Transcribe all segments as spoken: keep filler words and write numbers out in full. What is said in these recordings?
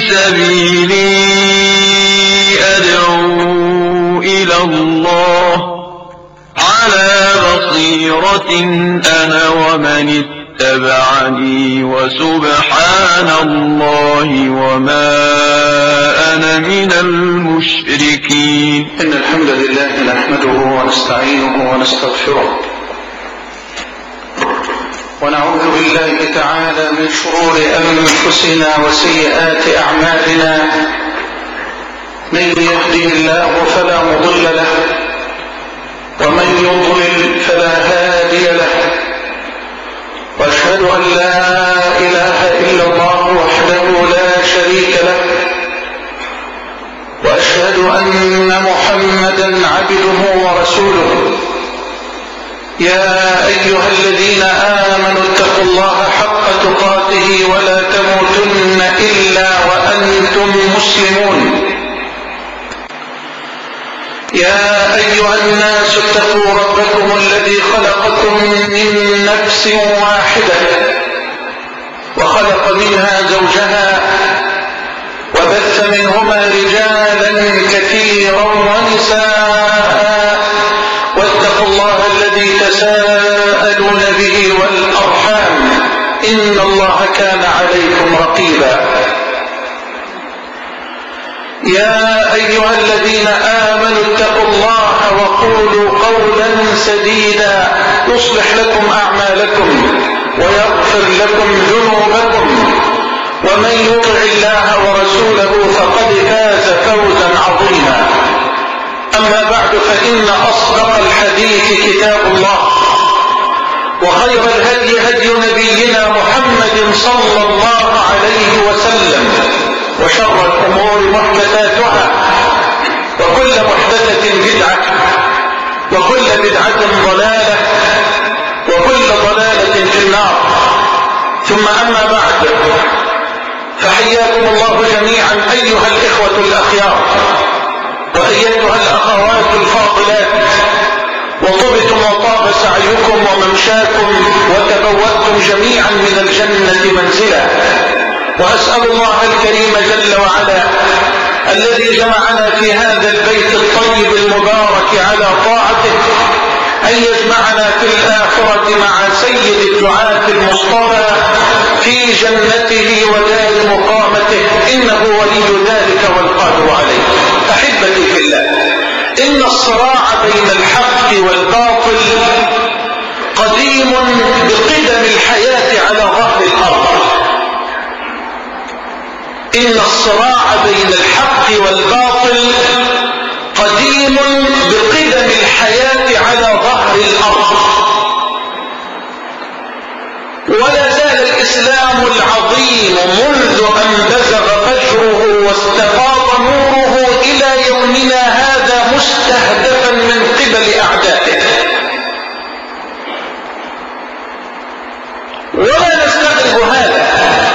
سبيلي أدعو إلى الله على بصيرة أنا ومن اتبعني وسبحان الله وما أنا من المشركين. إن الحمد لله نحمده ونستعينه ونستغفره ونعوذ بالله تعالى من شرور أنفسنا وسيئات أعمالنا. من يهده الله فلا مضل له ومن يضلل فلا هادي له، وأشهد أن لا إله إلا الله وحده لا شريك له، وأشهد أن محمدا عبده ورسوله. يا أيها الذين آمنوا اتقوا الله حق تقاته ولا تموتن إلا وأنتم مسلمون. يا أيها الناس اتقوا ربكم الذي خلقكم من نفس واحدة وخلق منها زوجها وبث منهما رجالا كثيرا ونساء، واتقوا الله الذي تساءلون به والأرحام إن الله كان عليكم رقيبا. يا أيها الذين آمنوا اتقوا الله وقولوا قولا سديدا يصلح لكم أعمالكم ويغفر لكم ذنوبكم، ومن يطع الله ورسوله فقد فاز فوزا عظيما. أما بعد، فإن أصدق الحديث كتاب الله، وخير الهدي هدي نبينا محمد صلى الله عليه وسلم، وشر الأمور محدثاتها، وكل محدثة بدعة، وكل بدعة ضلالة، وكل ضلالة في النار. ثم أما بعد، فحياكم الله جميعا أيها الإخوة الأخيار وأيتها الأخوات الفاضلات، وطبتم وطاب سعيكم وممشاكم وتبوأتم جميعا من الجنة منزلا. وأسأل الله الكريم جل وعلا الذي جمعنا في هذا البيت الطيب المبارك على طاعته أن يجمعنا في الآخرة مع سيد الدعاة المصطفى في جنته ودار مقامته، إنه ولي ذلك والقادر عليه. أحبتي في الله، إن الصراع بين الحق والباطل قديم بقدم الحياة على ظهر الأرض. إن الصراع بين الحق والباطل قديم بقدم الحياة على ظهر الأرض، ولا زال الإسلام العظيم منذ أن بزغ فجره واستفاض نوره إلى يومنا هذا مستهدفا من قبل أعدائه. ولا نستغرب هذا،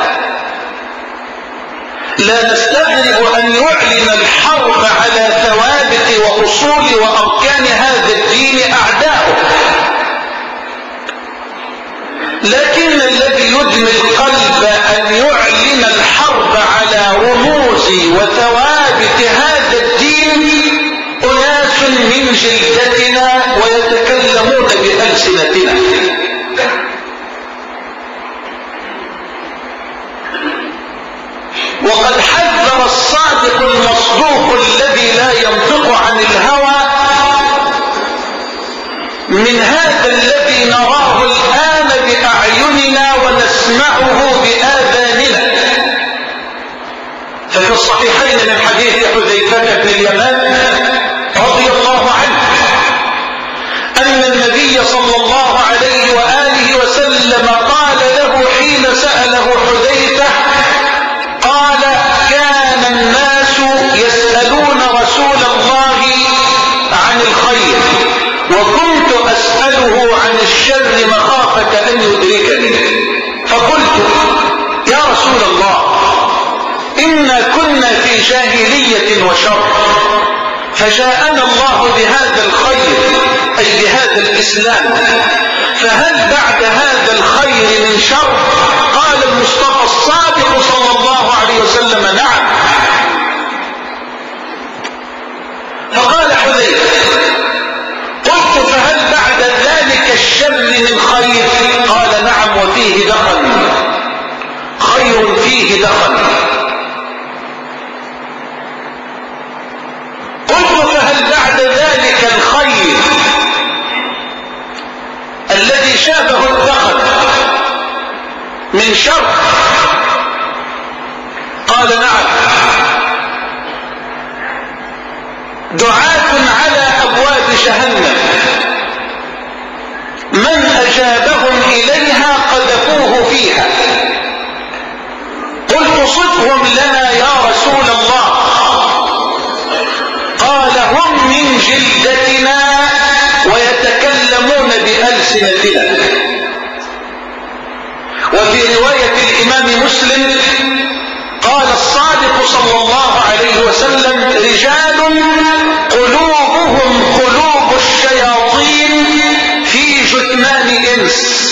لا نستغرب أن يعلن الحرب على ثوابت وأصول وأركان هذا الدين أعداؤه، لكن الذي يدمي القلب أن يعلن الحرب على رموز وثوابت هذا الدين أناس من جلدتنا ويتكلمون بألسنتنا. وقد حذر الصادق المصدوق الذي لا ينطق عن الهوى من هذا الذي نراه الآن بأعيننا ونسمعه بآذاننا. ففي الصحيحين من حديث حذيفة بن اليمان رضي الله عنه أن النبي صلى الله عليه وآله وسلم قال له حين سأله حذيفة، قال: كان الناس يسألون رسول الله عن الخير وكنت أسأله عن الشر مخافة أن يدركني، فقلت: يا رسول الله، إنا كنا في جاهلية وشر، فجاءنا الله بهذا الخير أي بهذا الإسلام، فهل بعد هذا الخير من شر؟ قال المصطفى الصادق صلى الله عليه وسلم: نعم، حجر فيه دخل. قلت فهل بعد ذلك الخير الذي شابه الدخل من شر؟ قال نعم. دعاة على أبواب جهنم من أجابهم إليها قذفوه فيها. قلت صفهم لنا يا رسول الله. قال هم من جلدتنا ويتكلمون بألسنتنا. وفي رواية الإمام مسلم قال الصادق صلى الله عليه وسلم رجال قلوبهم قلوب الشياطين في جثمان إنس.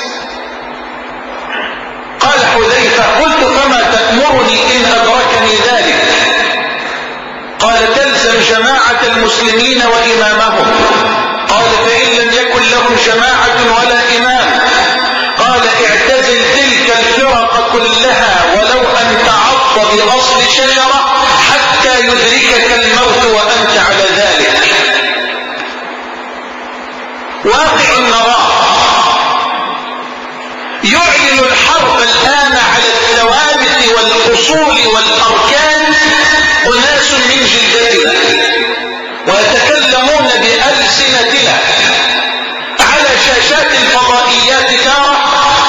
قال حذيفة قلت فما تأمرني إن أدركني ذلك؟ قال تلزم جماعة المسلمين وإمامهم. قال فإن لم يكن لهم جماعة ولا إمام قال اعتزل تلك الفرق كلها ولو أن تعض بأصل شجرة حتى يدركك الموت وأنت على ذلك. واقع نراه يعلن الحرب الآن على الثوابت والأصول والأركان أناس من جلدتنا ويتكلمون بألسنتنا على شاشات الفضائيات تارة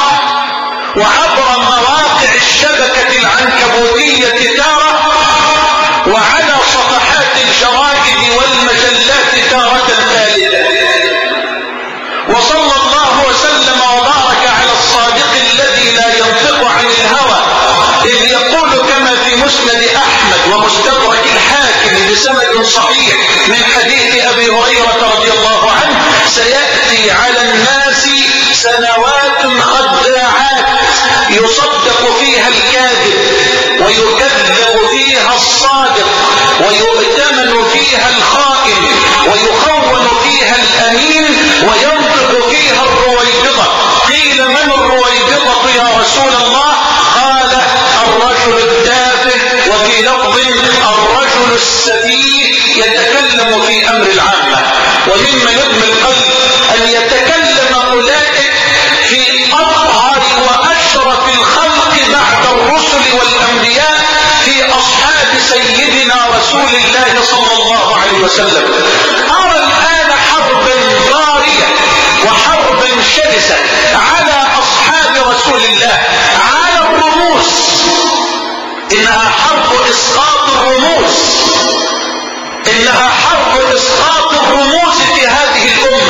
وعبر مواقع الشبكة العنكبوتية تارة وعلى صفحات الجرائد والمجلات تارة ثالثة. وصلى الله وسلم وبارك على الصادق الذي لا ينطق عن الهوى إذ يقول كما في مسند أحمد ومستدرك الحاكم بسند صحيح من حديث أبي هريرة رضي الله عنه سيأتي على الناس سنوات خداعات يصدق فيها الكاذب ويكذب فيها الصادق ويؤتمن فيها الخائن ويخون فيها الأمين وينطق فيها الرويبضة. قيل من الرويبضة يا رسول الله؟ قال الرجل التافه وفي لفظ الرجل السفيه يتكلم في أمر العامة. ومما يدمي القلب أن يتكلم أولئك في أطهر وأشرف الخلق بعد الرسل والأنبياء في أصحاب سيدنا رسول الله صلى الله عليه وسلم. أرى الآن حربا ضارية وحربا شرسة على أصحاب رسول الله على الرموز. إنها حرب إسقاط الرموز، إنها حرب إسقاط الرموز في هذه الأمة.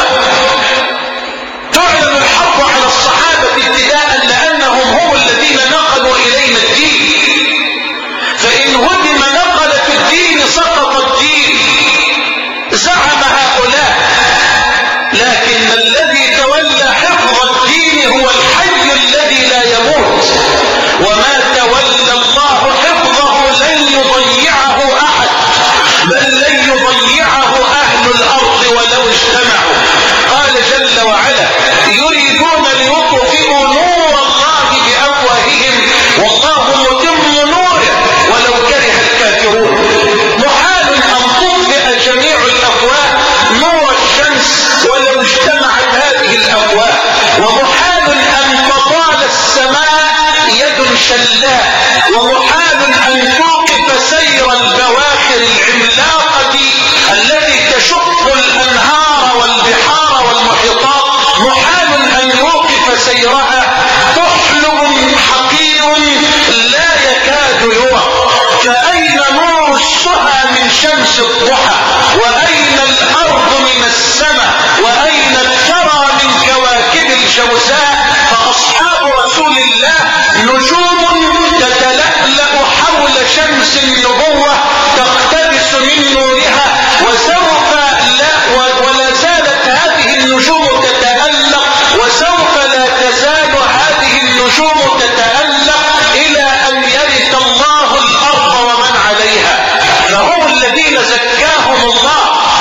تعلن الحرب على الصحابة ابتداء لأنهم هم الذين نقلوا إلينا الدين، فإن هدم نقلة الدين سقط الدين زعم هؤلاء. لكن الذي تولى حفظ الدين هو الحي الذي لا يموت، وما تولى الله حفظه لن يضيعه أحد، بل لن يضيعه أهل الأرض ولو اجتمعوا. قال جل وعلا يريدون ليطفئوا نور الله بأفواههم والله متم نوره ولو كره الكافرون. محال أن تطفئ جميع الأفواه نور الشمس ولو اجتمعت هذه الأفواه، ومحال أن تطال السماء يد شلاء، ومحال أن توقف سير البواخر العملاقة التي تشق الأنهار والبحار والمحيطات، محال أن يوقف سيرها كحل حقير لا يكاد يرى. فأين نور السهى من شمس الضحى؟ وأين الأرض من السماء؟ وأين الثرى من كواكب الجوزاء؟ فأصحاب رسول الله نجوم تتلألأ حول شمس النبوة تقتبس من نورها، وسوف لا ولا زالت هذه النجوم تتألق، وسوف لا تزال هذه النجوم تتألق إلى أن يرث الله الأرض ومن عليها. فهم الذين زكاهم الله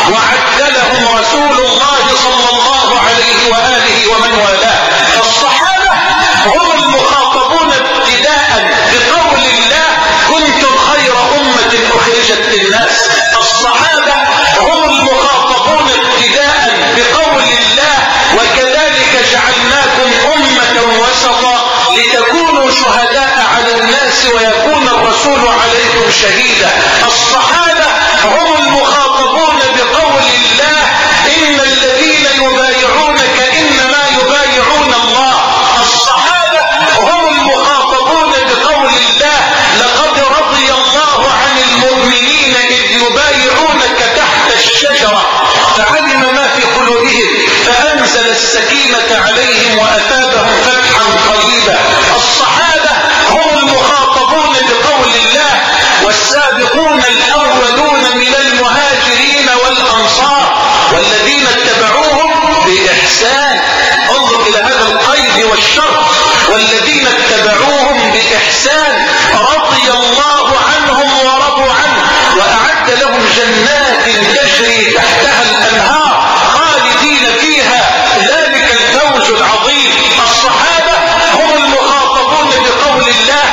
ويكون الرسول عليكم شهيدا. الصحابة هم المخاطبون بقول الله إن الذين يبايعونك إنما يبايعون الله. الصحابة هم المخاطبون بقول الله لقد رضي الله عن المؤمنين إذ يبايعونك تحت الشجرة فعلم ما في قلوبهم فأنزل السكينة عليهم وأثابهم فتحا قريبا. الصحابة هم المخاطبون بقول الله والسابقون الأولون من المهاجرين والأنصار والذين اتبعوهم بإحسان. انظر إلى هذا القيد والشرط والذين اتبعوهم بإحسان رضي الله عنهم ورضوا عنه وأعد لهم جنات تجري تحتها الأنهار خالدين فيها ذلك الفوز العظيم. الصحابة هم المخاطبون بقول الله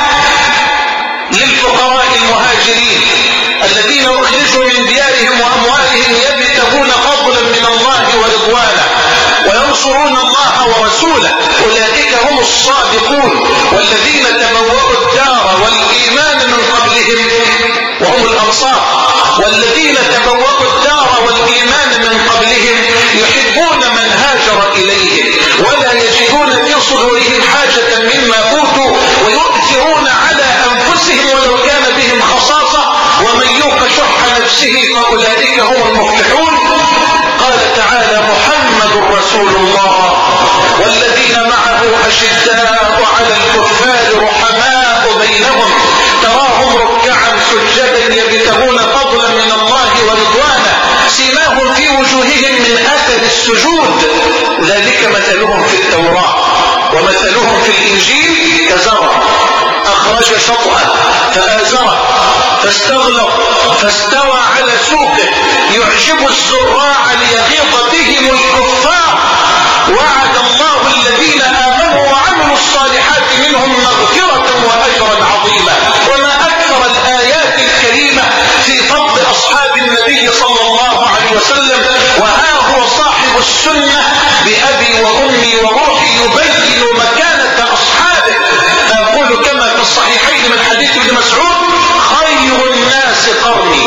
للفقراء المهاجرين الذين أخرجوا من ديارهم وأموالهم يبتغون فضلا من الله ورضوانه وينصرون الله ورسوله أولئك هم الصادقون والذين تبوأوا الدار والإيمان من قبلهم وهم الأنصار والذين تبوأوا الدار والإيمان من قبلهم يحبون من هاجر إليهم ولا يجدون في صدورهم حاجة مما أوتوا ويؤثرون على أنفسهم ولو كان بهم خصاصة ومن يوق شح نفسه فأولئك هم المفلحون. قال تعالى محمد رسول الله والذين معه أشداء على الكفار رحماء بينهم تراهم ركعا سجدا يبتغون فضلا من الله ورضوانه سيماهم في وجوههم من أثر السجود ذلك مثلهم في التوراة ومثلهم في الإنجيل كزرع أخرج شطأه فآزره فاستغلظ فاستوى على سوقه يعجب الزراع ليغيظ بهم الكفار. وعد الله الذين آمنوا وعملوا الصالحات منهم مغفرة وأجرا عظيما. وما أكثر الآيات الكريمة في فضل أصحاب النبي صلى الله عليه وسلم. وها هو صاحب السنة بأبي وأمي وروحي يبين مكانة أصحابه فأقول كما في الصحيحين من حديث ابن مسعود خير الناس قرني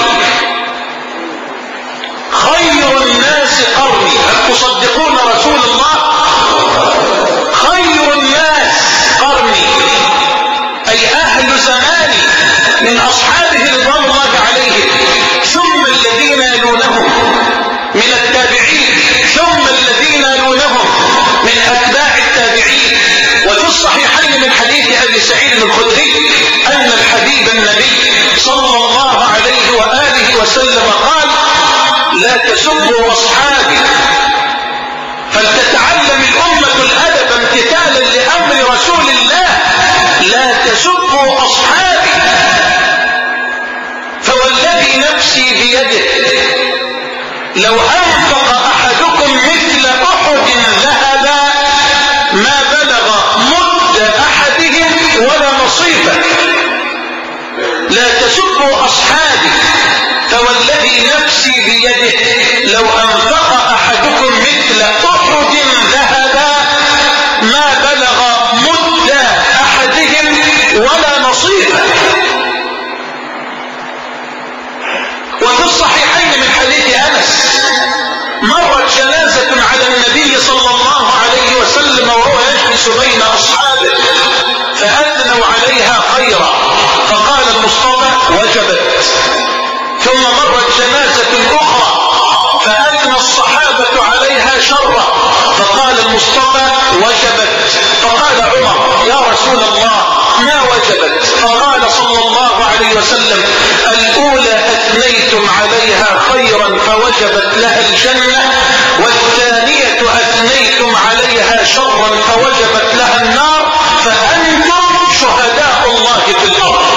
خير الناس قرني. هل تصدقون رسول الله؟ خير الناس قرني أي أهل زماني من أصحابه رضوان الله عليهم ثم الذين يلونهم من التابعين ثم الذين يلونهم من أتباع التابعين. وفي الصحيحين من حديث أبي سعيد الخدري أن الحبيب النبي صلى الله عليه وآله وسلم قال لا تسبوا أصحابي فلتتعلم الأمة الأدب امتثالا لأمر رسول الله. لا تسبوا أصحابي فوالذي نفسي بيده لو أنفق أحدكم مثل أحد ذهبا ما بلغ مد أحدهم ولا نصيبه. لا تسبوا أصحابي فوالذي نفسي بيده لو أنفق أحدكم مثل أحد ذهبا ما بلغ مد أحدهم ولا نصيبه. وفي الصحيحين من حديث أنس مرت جنازة على النبي صلى الله عليه وسلم وهو يجلس بين أصحابه فأثنوا عليها خيرا فقال المصطفى وجبت. ثم مرت جنازة أخرى فأثنى الصحابة عليها شرا فقال المصطفى وجبت. فقال عمر يا رسول الله ما وجبت؟ فقال صلى الله عليه وسلم الأولى أثنيتم عليها خيرا فوجبت لها الجنة والثانية أثنيتم عليها شرا فوجبت لها النار فأنتم شهداء الله في الأرض.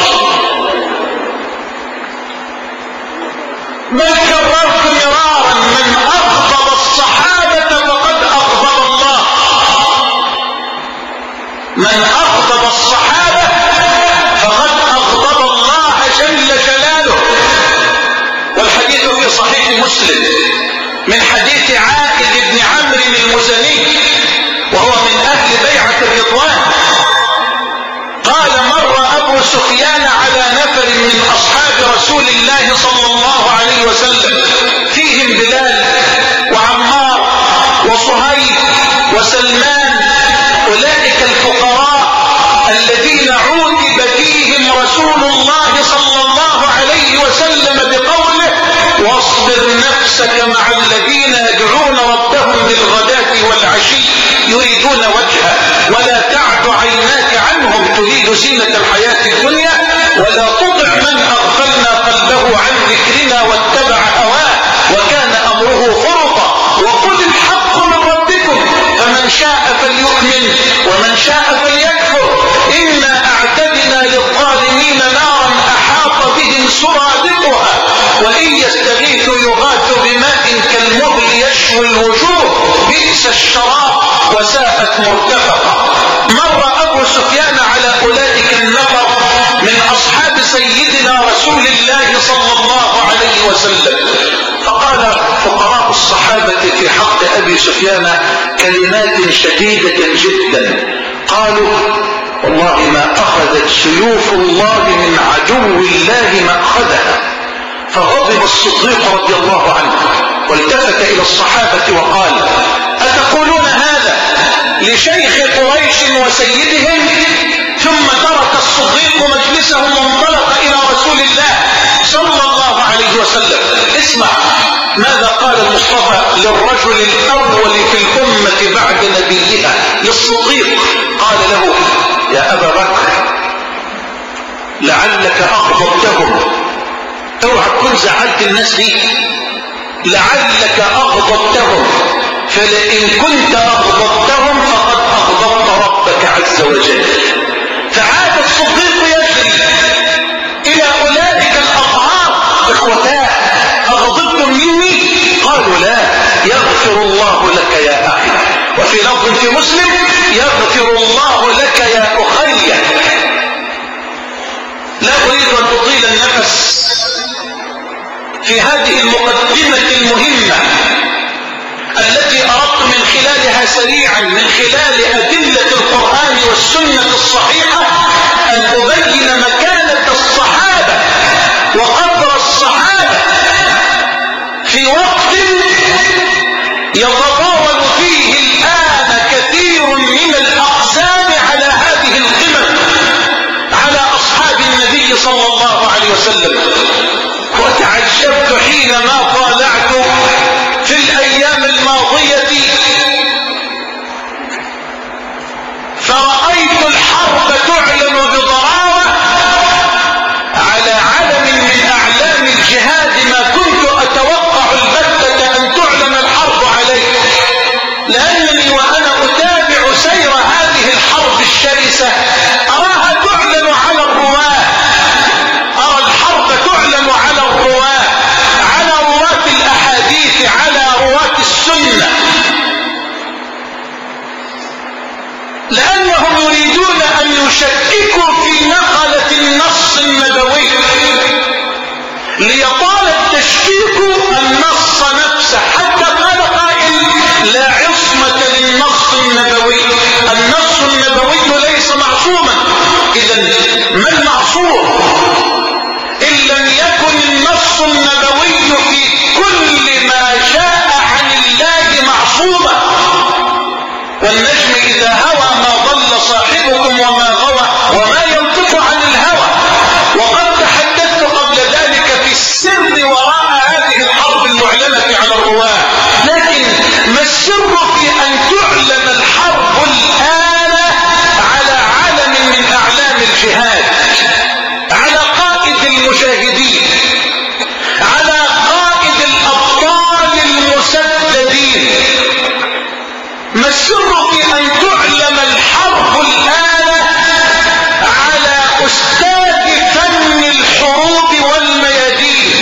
بل كررت مرارا من أغضب الصحابة فقد أغضب الله. من أغضب الصحابة فقد أغضب الله جل جلاله. والحديث في صحيح مسلم من حديث عائد بن عمرو المزني وهو من أهل بيعة الرضوان قال مر أبو سفيان زينة الحياة الدنيا ولا تطع من أغفلنا قلبه عن ذكرنا واتبع هواه وكان أمره فرطا وقل الحق من ربكم فمن شاء فليؤمن ومن شاء فليكفر إنا أعتدنا للظالمين نارا أحاط بهم سرادقها وإن يستغيثوا يغاثوا بماء كالمهل يشوي الوجوه بئس الشراب وساءت مرتفقة. مر أبو سفيان على أولئك النفر من أصحاب سيدنا رسول الله صلى الله عليه وسلم فقال فقراء الصحابة في حق أبي سفيان كلمات شديدة جدا قالوا والله ما أخذت سيوف الله من عدو الله ما أخذها. فغضب الصديق رضي الله عنه والتفت إلى الصحابة وقال أتقولون هذا لشيخ قريش وسيدهم؟ ثم ترك الصديق مجلسه وانطلق إلى رسول الله صلى الله عليه وسلم. اسمع ماذا قال المصطفى للرجل الأول في الأمة بعد نبيها للصديق. قال له يا أبا بكر لعلك أغضبتهم، اوعى تكون زعلت الناس دي، لعلك أغضبتهم فلئن كنت أغضبتهم فقد أغضبت ربك عز وجل. فعاد الصديق يجري إلى أولئك الأطهار إخوتاه أغضبتم مني؟ قالوا لا يغفر الله لك يا أخي. وفي لفظ في مسلم يغفر الله لك يا أخي. لا أريد أن أطيل النفس في هذه المقدمة المهمة التي أردت من خلالها سريعا من خلال أدلة القرآن والسنة الصحيحة أن أبين مكانة الصحابة وقدر الصحابة في وقت يتطاول فيه الآن كثير من الأقسام على هذه القمم على أصحاب النبي صلى الله عليه وسلم. وتعجبت حينما طالعت في الأيام الماضية فرأيت الحرب تعلن بضراوة على علم من أعلام الجهاد ما كنت أتوقع البتة أن تعلن الحرب عليه، لأنني وأنا أتابع سير هذه الحرب الشرسة أراها تعلن على الرواة، أرى الحرب تعلن على الرواة، على رواة الأحاديث، على رواة السنة، لأنهم يريدون أن يشككوا في نقلة النص النبوي ليطال التشكيك النص نفسه. حتى قال قائل لا عصمة للنص النبوي، النص النبوي ليس معصوما. إذن ما المعصوم إن لم يكن النص النبوي في كل ما جاء عن الله معصوما؟ والنجم إذا هوى ما ضل صاحبكم وما غوى وما ينطق عن الهوى. وقد تحدثت قبل ذلك في السر وراء هذه الحرب المعلنة على الرواة، لكن ما السر في أن تعلن الحرب الآن على علم من أعلام الجهاد، على قائد المجاهدين، على قائد الأبطال المسددين؟ ما السر في أن تعلم الحرب الآن على أستاذ فن الحروب والميادين؟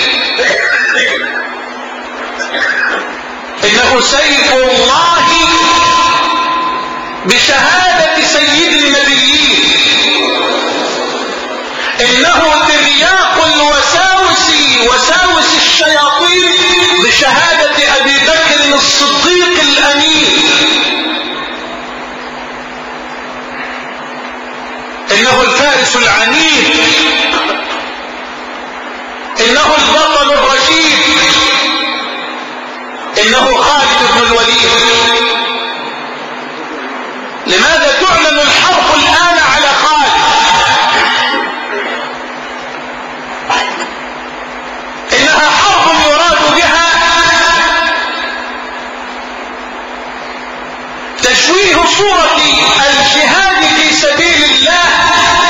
إنه سيف الله بشهادة سيد النبيين، إنه ترياق الوساوس وساوس الشياطين بشهادة أبي بكر الصديق الأمين، إنه الفارس العنيد، إنه البطل الرشيد، إنه خالد بن الوليد. لماذا تعلن الحرب الآن على خالد؟ إنها حرب يراد بها تشويه صورة الجهاد في سبيل الله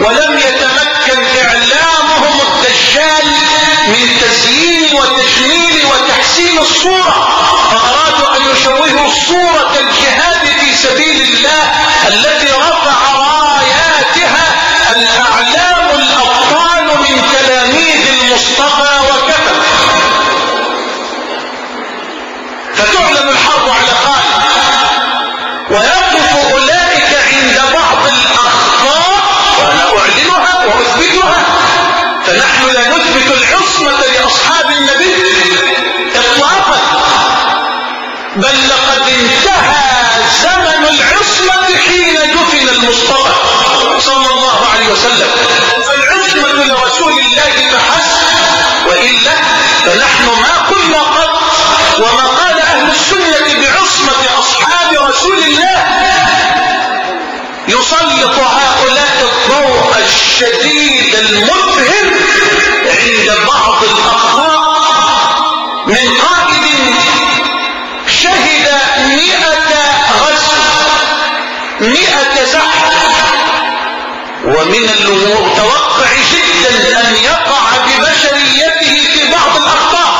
ولم يتمكن إعلامهم الدجال من تزيين وتجميل وتحسين الصورة، فأرادوا أن يشوهوا صورة الجهاد في سبيل الله التي رفع راياتها الأعلام الأبطال من تلاميذ المصطفى وكفى. فتعلن الحرب على خالد، ويقف أولئك عند بعض الأخطاء، وأنا أعلنها وأثبتها، فنحن لا نثبت العصمة لأصحاب النبي إطلاقا، بل لقد انتهى زمن العصمة حين دفن المصطفى صلى الله عليه وسلم، فالعصمة لرسول الله فحسب، وإلا فنحن ما قلنا قط وما قال أهل السنة بعصمة أصحاب رسول الله. يسلط هؤلاء الضوء الشديد المبهر عند بعض الأخطاء من قائد شهد مئة غزو مئة زحف، ومن المتوقع جدا أن يقع ببشريته في بعض الأخطاء،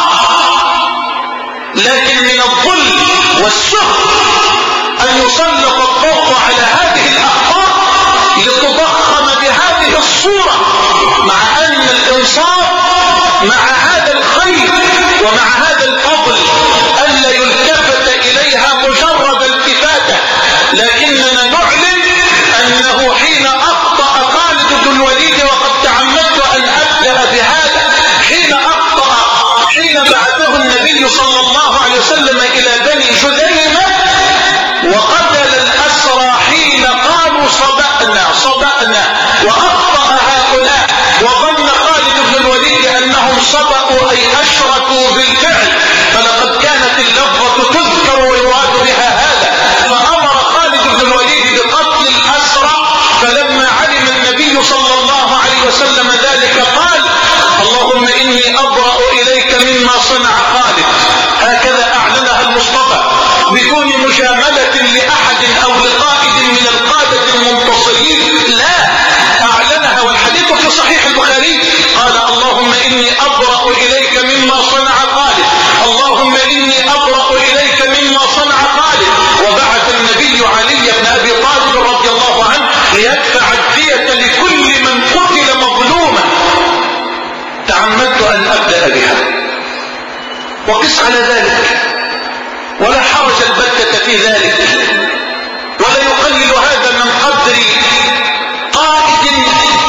لكن من الظلم والسخط أن يسلط الضوء على هذه الأخطاء لتضخم بهذه الصورة، مع أن الإنصاف مع هذا الخير ومع هذا الفضل ألا يلتفت إليها مجرد التفاتة، لكننا نعلن أنه حين أخطأ خالد بن الوليد، وقد تعمدت أن أبدأ بهذا، حين أخطأ حين بعثه النبي صلى الله عليه وسلم إلى بني جذيمة وقتل الأسرى حين قالوا صدقنا صدقنا، وأخطأ هؤلاء وظن خالد بن الوليد أنهم صدقوا أي أشركوا بالفعل، فلقد كانت اللفظة تذكر ويراد بها هذا، فأمر خالد بن الوليد بقتل الأسرى، فلما علم النبي صلى الله عليه وسلم ذلك قال اللهم إني أبرأ إليك مما صنع خالد. هكذا أعلنها المصطفى بدون مجاملة لأحد أو لقائد من القادة المنتصرين، لا، أعلنها والحديث في صحيح البخاري، قال اللهم إني أبرأ إليك مما صنع خالد، اللهم إني أبرأ إليك مما صنع خالد. وبعث النبي علي بن أبي طالب رضي الله عنه ليدفع الدية لكل من قتل مظلوما. تعمدت أن أبدأ بها، وقس على ذلك، ولا حرج البتة في ذلك، ولا يقلل هذا من قدر قائد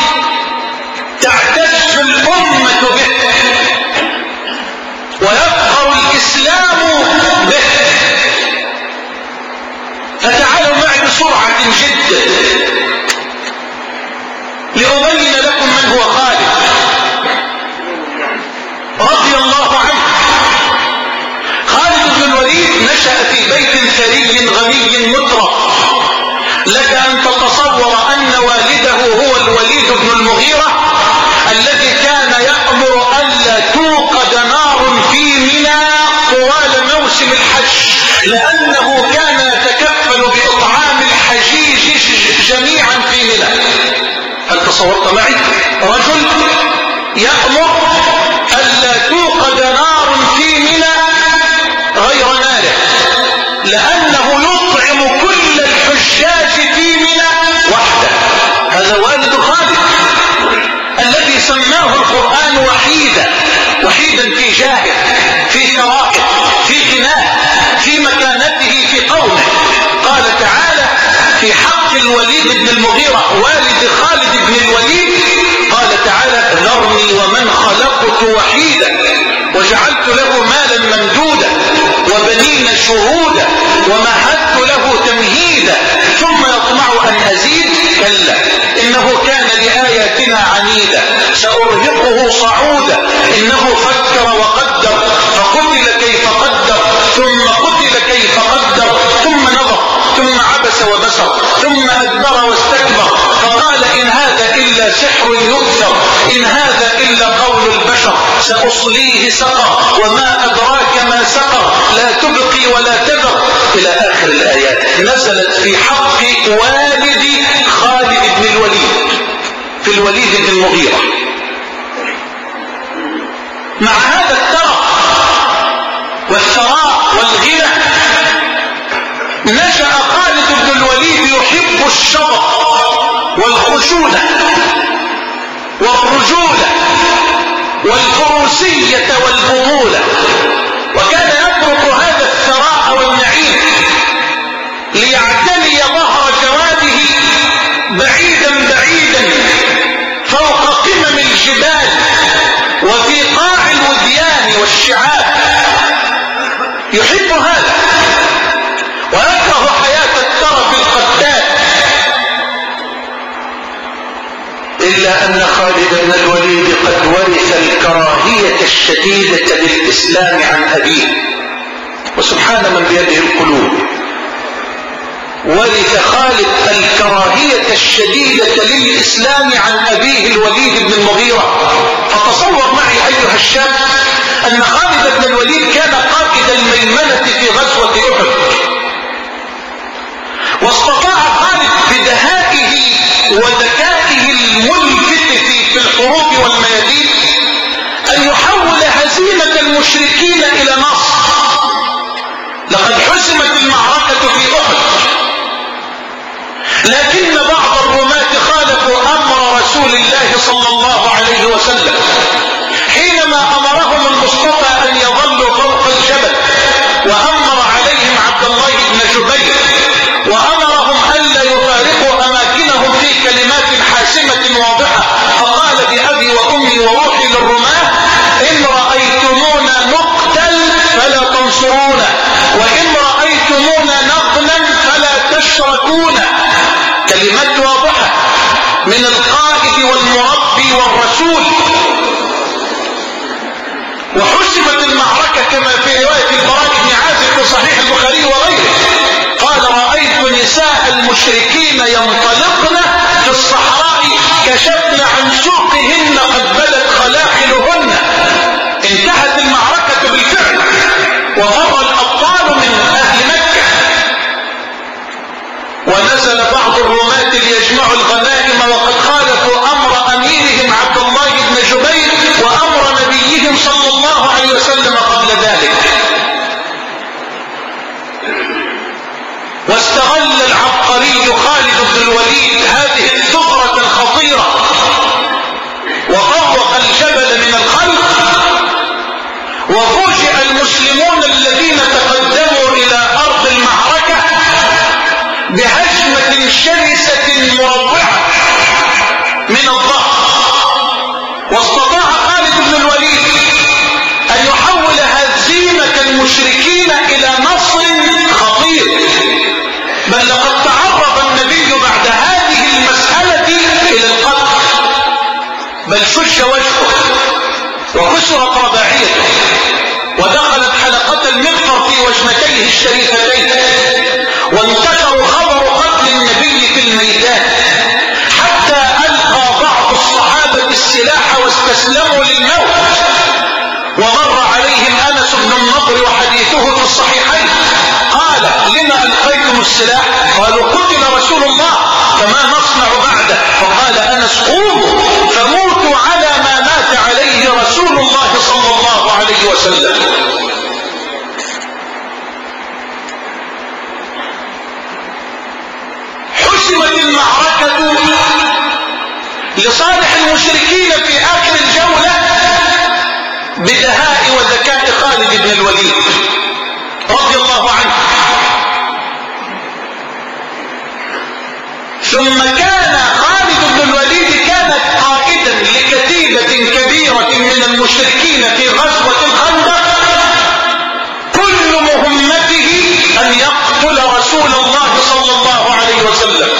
تعتز الأمة به ويظهر الإسلام به. فتعالوا معي بسرعة جدا لأبين لكم من هو خالد رضي الله عنه. خالد بن الوليد نشأ في بيت ثري غني مترف، لك أن تتصور أن والده هو الوليد بن المغيرة الذي كان يأمر ألا توقد نار في منى طوال موسم الحج، لأنه كان يتكفل بإطعام الحجيج جميعا في منى. هل تصورت معي رجل يأمر ألا توقد نار في منى غير ناره، لأنه يطعم كل الحجاج في منى وحده؟ هذا والد خالد الذي سماه القرآن وحيدا، وحيدا في جاهه، في ثرائه، في غناه، في مكانته في قومه. قال تعالى في حق الوليد بن المغيرة والد خالد بن الوليد، قال تعالى ذرني ومن خلقت وحيدا وجعلت له مالا ممدودا وبنين شهودا ومهدت له تمهيدا ثم يطمع أن أزيد، كلا إنه كان لآياتنا عنيدا سأرهقه صعودا إنه فكر وقدر فقتل كيف قدر ثم قتل كيف قدر ثم نظر ثم عبس وبسر ثم أدبر واستكبر فقال إن هذا إلا سحر يؤثر إن هذا إلا قول البشر سأصليه سقر وما أدراك ما سقر لا تبقي ولا تذر إلى آخر الآيات. نزلت في حق والد خالد بن الوليد في الوليد بن المغيرة. مع هذا الترف والثراء والغنى نشأ خالد بن الوليد يحب الشبط والخشونة والرجولة والفروسية والبطولة، وكان يترك هذا الثراء والنعيم ليعتني ظهر جواده بعيدا بعيدا فوق قمم الجبال وفي قاع الوديان والشعاب. يحب هذا ويكره حياة الترف القتال. إلا أن خالد بن الوليد قد ورث الكراهية الشديدة للإسلام عن أبيه، وسبحان من بيده القلوب. ورث خالد الكراهية الشديدة للإسلام عن أبيه الوليد بن المغيرة. فتصور معي أيها الشاب أن خالد بن الوليد كان قائد الميمنة في غزوة أحد، واستطاع خالد بدهائه وذكائه الملفت في الحروب والميادين أن يحول هزيمة المشركين إلى نصر. لقد حسمت المعركة في أحد، لكن بعض الرماة خالفوا أمر رسول الله صلى الله عليه وسلم حينما أمرهم المصطفى أن يظلوا فوق الجبل، وأمر عليهم عبد الله بن جبير، وأمرهم ألا يفارقوا أماكنهم في كلمات حاسمة واضحة. فقال بأبي وأمي وروحي للرماة: إن رأيتمونا نقتل فلا تنصرونا، وإن رأيتمونا نغنم فلا تشركونا. كلمات واضحة من القائد والمربي والرسول. وحسمت المعركة كما في رواية البراء بن عازب في صحيح البخاري وغيره، قال: رأيت نساء المشركين ينطلقن في الصحراء كشفن عن سوقهن قد بلت خلاحلهن. انتهت المعركة بالفعل ومر الأبطال من أهل مكة، ونزل بعض الرماة ليجمعوا الغنائم وقد خالفوا أمر أميرهم عبد الله بن جبير وأمر نبيهم صلى الله عليه وسلم قبل ذلك. واستغل العبقري خالد بن الوليد هذه الثغرة الخطيرة وطوق الجبل من الخلف، وفوجئ المسلمون الذين تقدموا إلى أرض المعركة بهجمة شرسة مروعة من الضغط. واستطاع خالد بن الوليد أن يحول هزيمة المشركين إلى نصر خطير، بل لقد تعرض النبي بعد هذه المسألة إلى القتل، بل شج وجهه وكسرت رباعيته ودخلت حلقة المغفر في وجنتيه الشريفتين، وانتشر خبر قتل النبي في الميدان حتى ألقى بعض الصحابة السلاح واستسلموا للموت. ومر عليهم أنس بن النضر وحديثه في الصحيحين، قال: لما ألقيتم السلاح؟ قالوا: قتل رسول الله فما نصنع بعده. فقال أنس: قوموا فموتوا على ما مات عليه رسول الله صلى الله عليه وسلم. حسمت المعركة لصالح المشركين في آخر الجولة بدهاء وذكاء خالد بن الوليد رضي الله عنه. ثم كان خالد بن الوليد كانت قائدا لكتيبة كبيرة من المشركين في غزوة الخندق، كل مهمته أن يقتل رسول الله صلى الله عليه وسلم.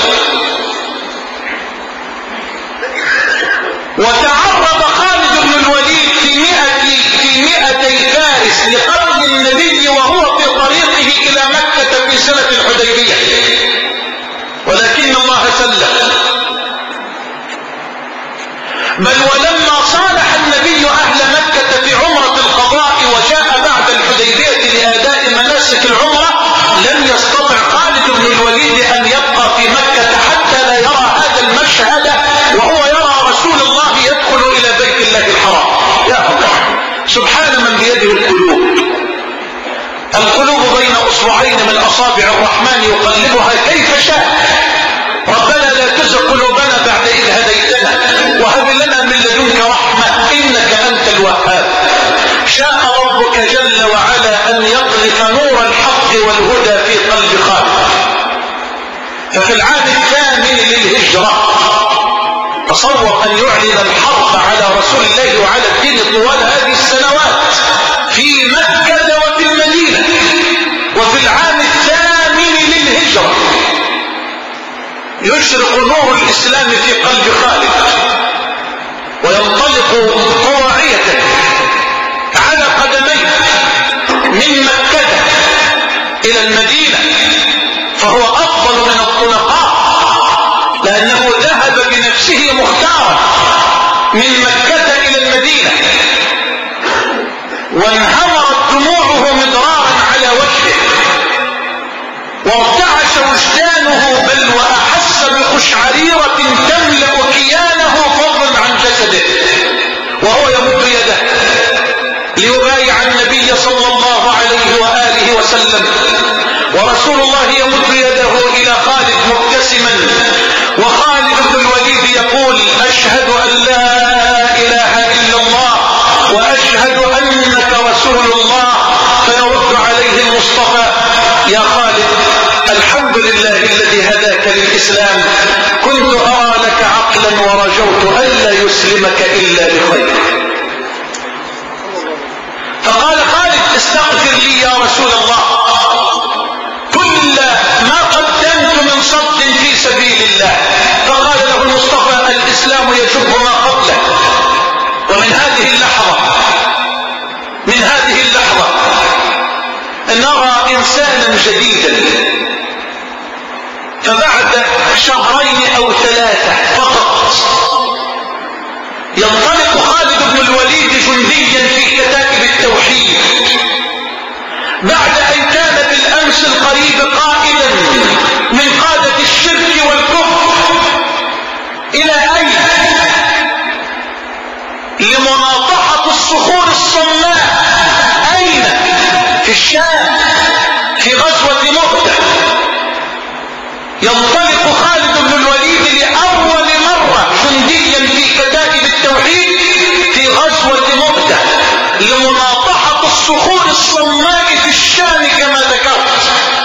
وتعرض خالد بن الوليد في مئة في مئتي فارس لقتل النبي وهو في طريقه إلى مكة في سنة الحديبية، ولكن الله سلم. بل ولما صالح النبي أهل مكة في عمرة القضاء وجاء بعد الحديبية لأداء مناسك العمرة، لم يستطع خالد بن الوليد أن يبقى في مكة حتى لا يرى هذا المشهد وهو يرى شاء ربك جل وعلا أن يقذف نور الحق والهدى في قلب خالد. ففي العام الثامن للهجرة تصور أن يعلن الحرب على رسول الله وعلى الدين طوال هذه السنوات في مكة وفي المدينة، وفي العام الثامن للهجرة يشرق نور الإسلام في قلب خالد وينطلق طواعية على قدميه من مكة إلى المدينة، فهو أفضل من الطلقاء لأنه ذهب بنفسه مختارا من مكة إلى المدينة، وانهمرت دموعه مدرارا على وجهه وارتعش وجدانه، بل وأحس بقشعريرة تملأ كيانه فضلا عن جسده، وهو يمد يده ليبايع النبي صلى الله عليه وآله وسلم، ورسول الله يمد يده إلى خالد مبتسما، وخالد بن الوليد يقول: أشهد أن لا إله إلا الله وأشهد أنك رسول الله. فيرد عليه المصطفى: يا خالد، الحمد لله الذي هداك للإسلام، كنت أرى لك عقلا ورجوت ألا يسلمك إلا بخير. فقال خالد: استغفر لي يا رسول الله، كل ما قدمت من صد في سبيل الله. فقال له المصطفى: الإسلام يجب ما قبله. ومن هذه اللحظة من هذه اللحظة نرى إنسانا جديدا، فبعد شهرين أو ثلاثة فقط ينطلق خالد بن الوليد جنديا في كتائب التوحيد، بعد أن كان بالأمس القريب قائدا من قادة الشرك والكفر، إلى أين؟ لمناطحة الصخور الصماء. أين؟ في الشام، في غزوة مؤتة. ينطلق خالد بن الوليد لأول مرة جنديا في كتائب التوحيد في غزوة مؤتة لمناطحة الصخور الصماء في الشام كما ذكرت.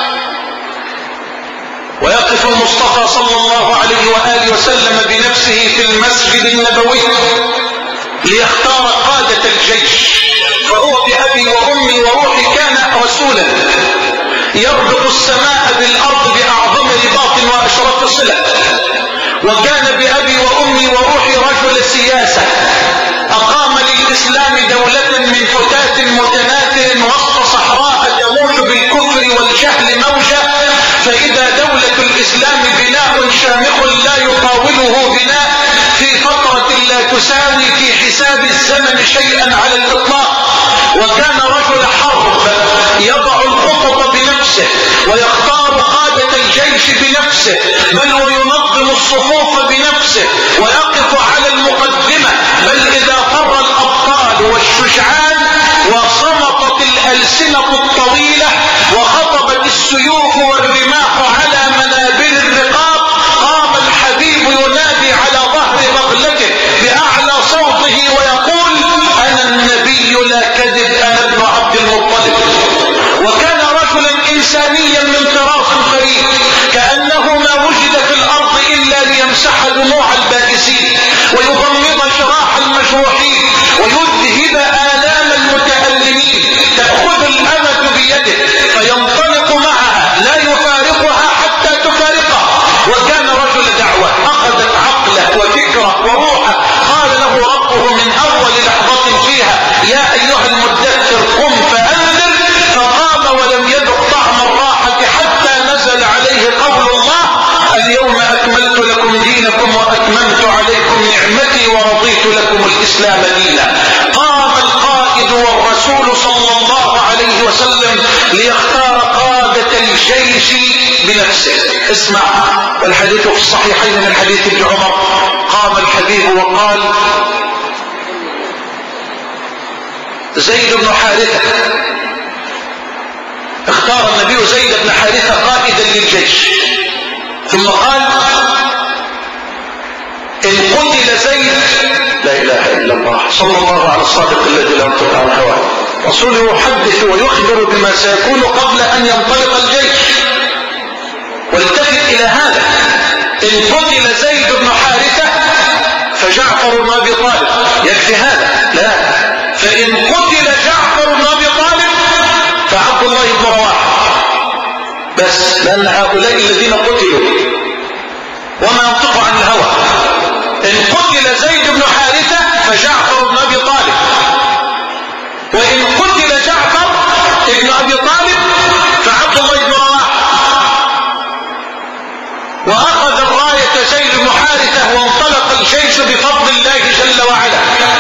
ويقف المصطفى صلى الله عليه وآله وسلم بنفسه في المسجد النبوي ليختار قادة الجيش، فهو بأبي وأمي وروحي كان رسولا يربط السماء بالأرض بأعظم رباط وأشرف صلة، وكان بأبي وأمي وروحي رجل سياسة، أقام للإسلام دولة من فتات متناثر وسط صحراء تموج بالكفر والجهل موجة، فإذا دولة الإسلام بناء شامخ لا يطاوله بناء في فترة لا تساوي في حساب الزمن شيئا على الإطلاق. وكان رجل حرب يضع الخطط بنفسه ويختار قادة الجيش بنفسه، بل وينظم الصفوف بنفسه ويقف على المقدمة، بل إذا فر الأبطال والشجعان وصمتت الألسنة الطويلة وخطبت السيوف والرماح على منابر الرقاب، قام الحبيب ينادي على ظهر بغلته بأعلى صوته ويقول: أنا النبي لا كذب، أنا ابن عبد المطلب. وكان رجلا إنسانيا من طراز فريد، كأنه ما وجد في الأرض إلا ليمسح دموع البائسين ويضمد شراح المجروحين ويذهب آلام المتألمين. تأخذ الأمة بيده فينطلق معها لا يفارقها حتى تفارقه. وكان رجل دعوة أخذت عقله وفكره وروحه، قال له ربه من أول لحظة فيها: يا أيها المدثر قم فأنذر، فقام ولم يذق طعم الراحة حتى نزل عليه قول الله: اليوم أكملت لكم دينكم وأتممت عليكم نعمتي ورضيت لكم الإسلام دينا. قام القائد والرسول صلى الله عليه وسلم ليختار قادة الجيش بنفسه. اسمع، الحديث في الصحيحين من حديث ابن عمر: قام الحبيب وقال: زيد بن حارثة، اختار النبي زيد بن حارثة قائدا للجيش، ثم قال: إن قتل زيد لا إله إلا الله صلى الله على الصادق الذي لا ينطق عن الهوى. رسول يحدث ويخبر بما سيكون قبل أن ينطلق الجيش. والتفت إلى هذا، إن قتل زيد بن حارثة فجعفر بن أبي طالب، يكفي هذا؟ لا، فإن قتل جعفر بن أبي طالب فعبد الله بن رواحة بس، لأن هؤلاء الذين قتلوا وما ينطق عن الهوى. إن قتل زيد بن حارثة فجعفر بن أبي طالب، وإن قتل جعفر بن أبي طالب فعبد الله بن رواحة. وأخذ الراية زيد بن حارثة وانطلق الجيش بفضل الله جل وعلا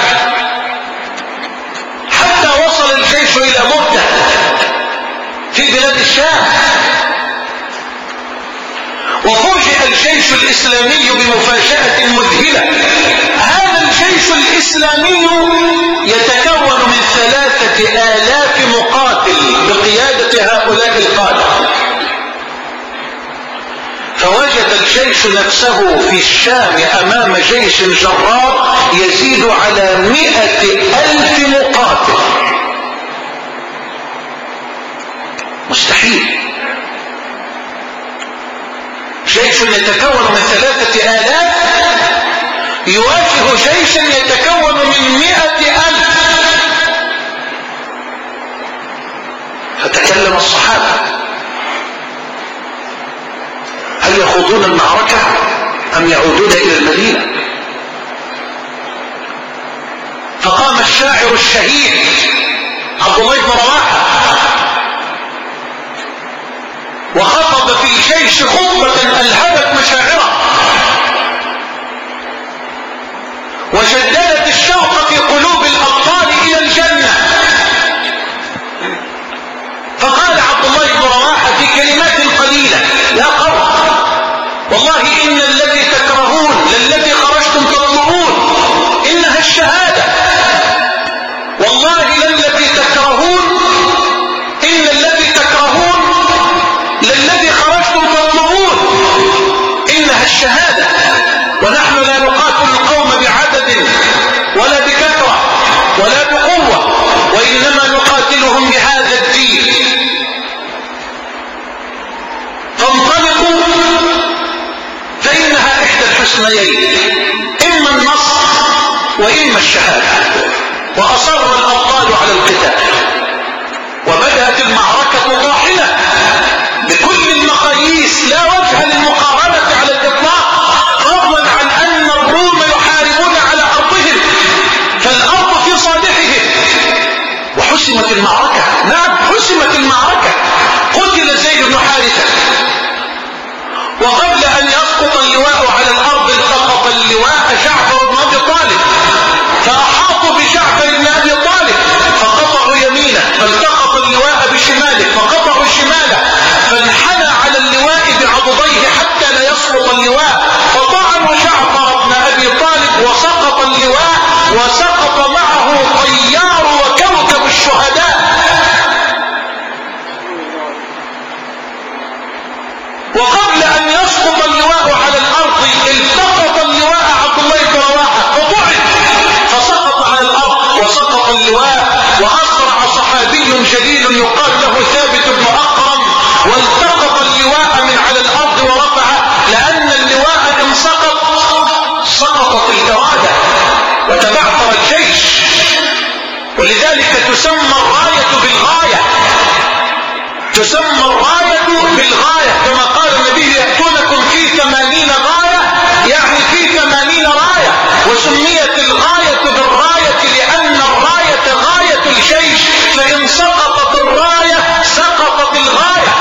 حتى وصل الجيش إلى مؤتة في بلاد الشام. وفوجئ الجيش الإسلامي بمفاجأة مذهلة. هذا الجيش الإسلامي يتكون من ثلاثة آلاف مقاتل بقيادة هؤلاء القادة. فوجد الجيش نفسه في الشام أمام جيش جرار يزيد على مئة ألف مقاتل. مستحيل. جيش يتكون من ثلاثة آلاف يواجه جيشا يتكون من مئة ألف. فتكلم الصحابة: هل يخوضون المعركة أم يعودون إلى المدينة؟ فقام الشاعر الشهيد عبد الله بن رواحة وخطب في الجيش خطبة ألهبت مشاعره وشددت الشوق في قلوب الأبطال إلى الجنة. فقال عبد الله بن رواحة في كلمات قليلة: يا قوم، والله إن الذي تكرهون للذي خرجتم تطلبون إنها الشهادة. والله للذي تكرهون إن الذي تكرهون للذي خرجتم تطلبون إنها الشهادة. ونحن لا نقاتل القوم بعدد ولا بكثرة ولا بقوة، وإنما نقاتلهم بهذا الدين. فانطلقوا فإنها إحدى الحسنيين، إما النصر وإما الشهادة. وأصر الأبطال على القتال، وبدأت المعركة طاحنة بكل المقاييس، لا وجه للمقارنة على الإطلاق، فضلا عن أن الروم يحاربون على أرضهم فالأرض في صالحهم. وحسمت المعركة، نعم حسمت المعركة. قتل زيد بن حارثة، وقبل أن يسقط اللواء على الأرض التقط اللواء جعفر بن أبي طالب، فأحاطوا بجعفر بن أبي طالب فقطعوا يمينه، فالتقط اللواء بشماله فقطعوا شماله، فانحنى على اللواء بعضديه حتى لا يسقط اللواء، فطعنوا جعفر بن أبي طالب وسقط اللواء، وسقط معه طيار وكوكب الشهداء. وقبل أن يسقط اللواء على الأرض التقط اللواء عبد الله بن رواحة فطعن فسقط على الأرض وسقط اللواء. وأسرع صحابي جليل يقال له ثابت بن أقرم والتقط اللواء من على الأرض ورفعه، لأن اللواء إن سقط سقطت الإرادة وتبعثر الجيش. ولذلك تسمى الراية بالغاية، تسمى الراية بالغاية، كما قال النبي: يأتونكم في ثمانين غاية، يعني في ثمانين راية. وسميت الغاية بالراية لأن الراية غاية الجيش، فإن سقطت الراية سقطت الغاية.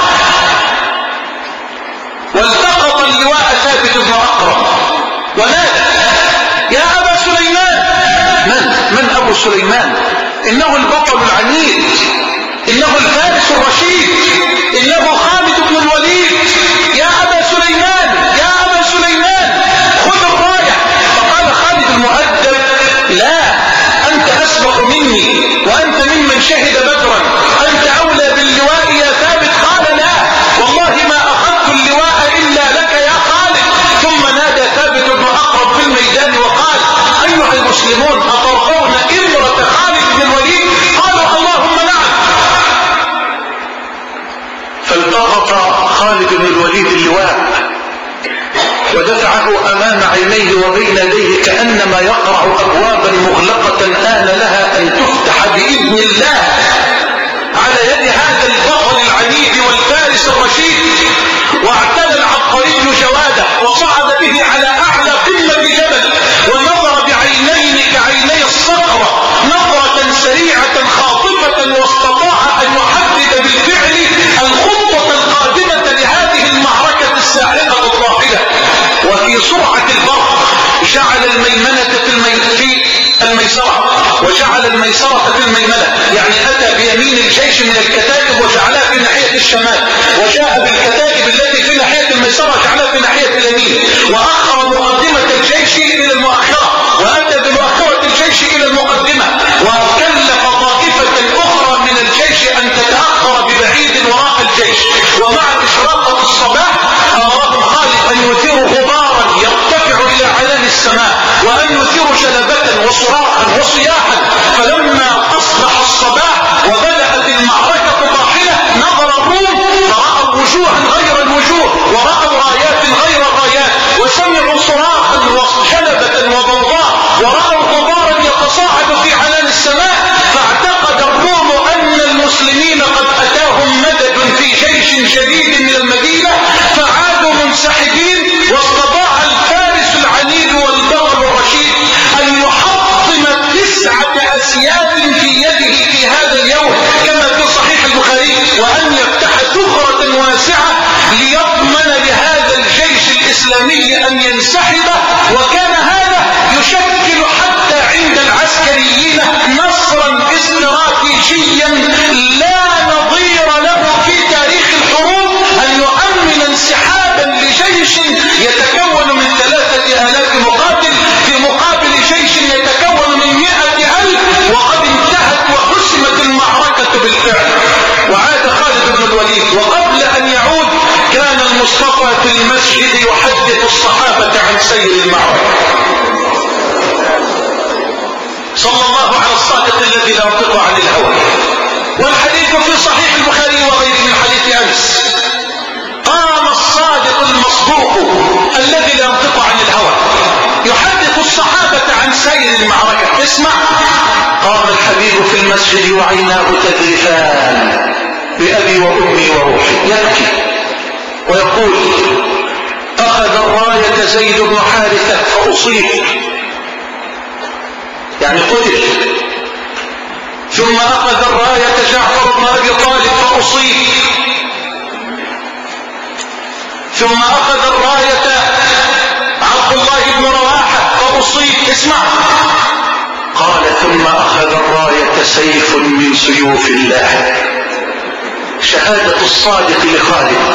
والتقط اللواء ثابت بن أقرم ونادى: يا أبا سليمان. من؟ من أبو سليمان؟ إنه البطل العنيد، إنه الفارس الرشيد، إنه خالد بن الوليد. يا أبا سليمان، يا أبا سليمان، خذ الراية. فقال خالد المؤدب: لا، أنت أسبق مني وأنت ممن شهد بدرا، أنت أولى باللواء يا ثابت. قال: لا، والله ما أخذت اللواء إلا لك يا خالد. ثم نادى ثابت بن أقرب في الميدان وقال: أيها المسلمون، أترضون الوليد اللواء ودفعه أمام عينيه وبين يديه كأنما يقرع أبوابا مغلقة آن لها أن تفتح بإذن الله على يد هذا البطل العنيد والفارس الرشيد. واعتلى العبقري جواده وصعد به على أعلى قمة جبل ونظر بعينين كعيني الصقرة نظرة سريعة خاطفة واستطاع أن يحدد بالفعل الخطة القادمة لهذه المعركة الساحقة الطاحنة. وفي سرعة البرق جعل الميمنة في, المي... في الميسرة وجعل الميسرة في الميمنة، يعني أتى بيمين الجيش من الكتائب وجعلها في ناحية الشمال، وجاء بالكتائب التي في ناحية الميسرة جعلها في ناحية اليمين، وأخر مقدمة الجيش إلى المؤخرة وأتى بمؤخرة الجيش إلى المقدمة، وكلف طائفة أخرى من الجيش أن تتأخر ببعيد وراء الجيش. ومع إشراقة الصباح أمرهم خالد أن يثيروا غبارا يرتفع إلى علان السماء وأن يثيروا جلبة وصراخا وصياحا. فلما أصبح الصباح وبدأت المعركة طاحنة نظر الروم فرأوا وجوها غير الوجوه ورأوا رايات غير الرايات وسمعوا صراخا وجلبة وضوضاء ورأوا غبارا يتصاعد في علان السماء. فاعتقد الروم أن المسلمين قد أتاهم مدد في جيش شديد من المدينة فعادوا منسحبين. واستطاع الفارس العنيد والبطل الرشيد أن يحطم تسعة أسياف في يده في هذا اليوم كما في صحيح البخاري، وأن يفتح ثغرة واسعة ليضمن لهذا الجيش الإسلامي أن ينسحب. وكان هذا يشكل حتى عند العسكريين نصرا استراتيجيا لا نظير له في تاريخ الحروب، أن يؤمن انسحابا لجيش يتكون من ثلاثة آلاف مقاتل في مقابل جيش يتكون من مئة ألف، وقد انتهت وحسمت المعركة بالفعل. وعاد خالد بن الوليد وقبل أن يعود كان المصطفى في المسجد يحدث الصحابة عن سير المعركة صلى الله على الصادق الذي لا ينطق عن الهوى. والحديث في صحيح البخاري وغيره من حديث أنس. قام الصادق المصدوق الذي لا ينطق عن الهوى يحدث الصحابة عن سير المعركة. اسمع، قام الحبيب في المسجد وعيناه تذرفان بأبي وأمي وروحي، يبكي ويقول: أخذ الراية زيد بن حارثة فأصيب، يعني قتل. ثم أخذ الراية جعفر بن أبي طالب فأصيب. ثم أخذ الراية عبد الله بن رواحة فأصيب. اسمع، قال: ثم أخذ الراية سيف من سيوف الله. شهادة الصادق لخالد،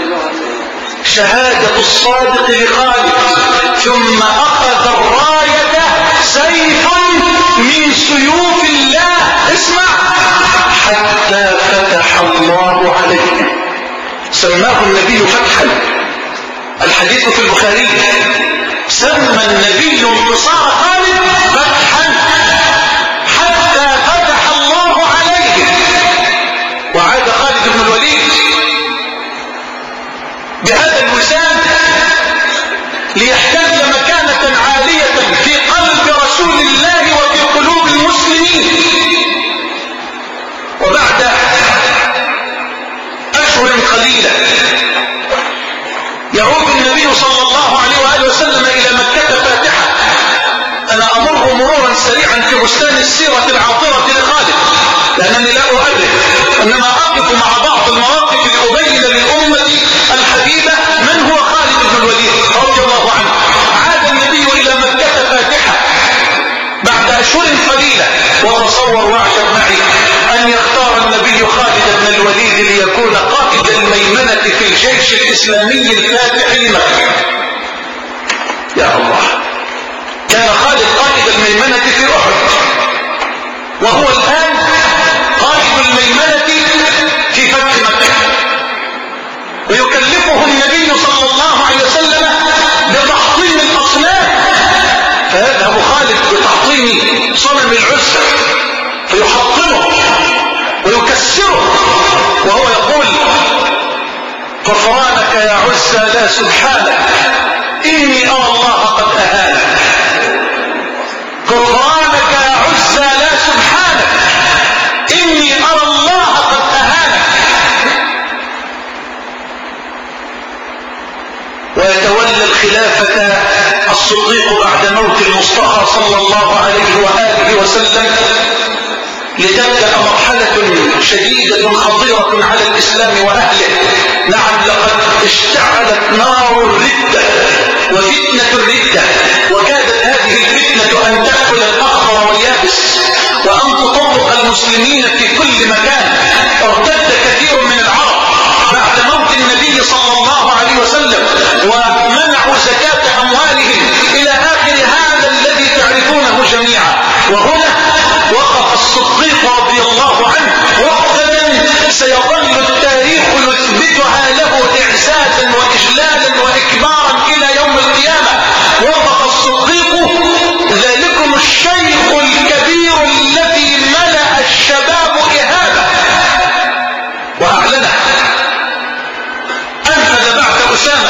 شهادة الصادق لخالد. ثم أخذ الراية سيف من سيوف الله. اسمع، حتى فتح الله عليه. سماه النبي فتحا. الحديث في البخاري. سمى النبي انتصار خالد فتحا حتى فتح الله عليه. وعاد خالد بن الوليد بهذا الوسام ليحتل مكانة عالية في قلب رسول الله وفي قلوب المسلمين. وبعد أشهر قليلة يعود النبي صلى الله عليه وآله وسلم إلى مكة فاتحة. أنا أمر مرورا سريعا في بستان السيرة العاطرة لخالد لأنني لا أؤلف، إنما أقف مع بعض المواقف لأبين للأمة الحبيبة من هو خالد بن الوليد رضي الله عنه. عاد النبي إلى مكة فاتحة بعد أشهر قليلة. وتصور واعجب معي أن يختار النبي خالد بن الوليد ليكون قائد الميمنة في الجيش الإسلامي الفاتح لمكة. يا الله، كان خالد قائد الميمنة في أحد، وهو الآن قائد الميمنة في فتح مكة. ويكلفه النبي صلى الله عليه وسلم بتحطيم الأصنام، فيذهب خالد بتحطيم صنم العزى فيحطمه ويكسره وهو يقول: غفرانك يا لا سبحانك إني أرى الله قد أهانك. غفرانك يا عزى لا سبحانك إني أرى الله قد أهانك. ويتولى الخلافة الصديق بعد موت المصطفى صلى الله عليه وآله وسلم لتبدأ مرحلة شديدة خطيرة على الإسلام وأهله. نعم، لقد اشتعلت نار الردة وفتنة الردة، وكادت هذه الفتنة أن تأكل الأخضر واليابس وأن تطرق المسلمين في كل مكان. ارتد كثير من العرب بعد موت النبي صلى الله عليه وسلم ومنعوا زكاة أموالهم إلى آخر هذا الذي تعرفونه جميعا. وهنا وقف الصديق رضي الله عنه وقفة سيظل التاريخ يثبتها له إعزازا وإجلالا وإكبارا إلى يوم القيامة. وقف الصديق ذلكم الشيخ الكبير الذي ملأ الشباب إهابة وأعلنه. أنفذ بعد أسامة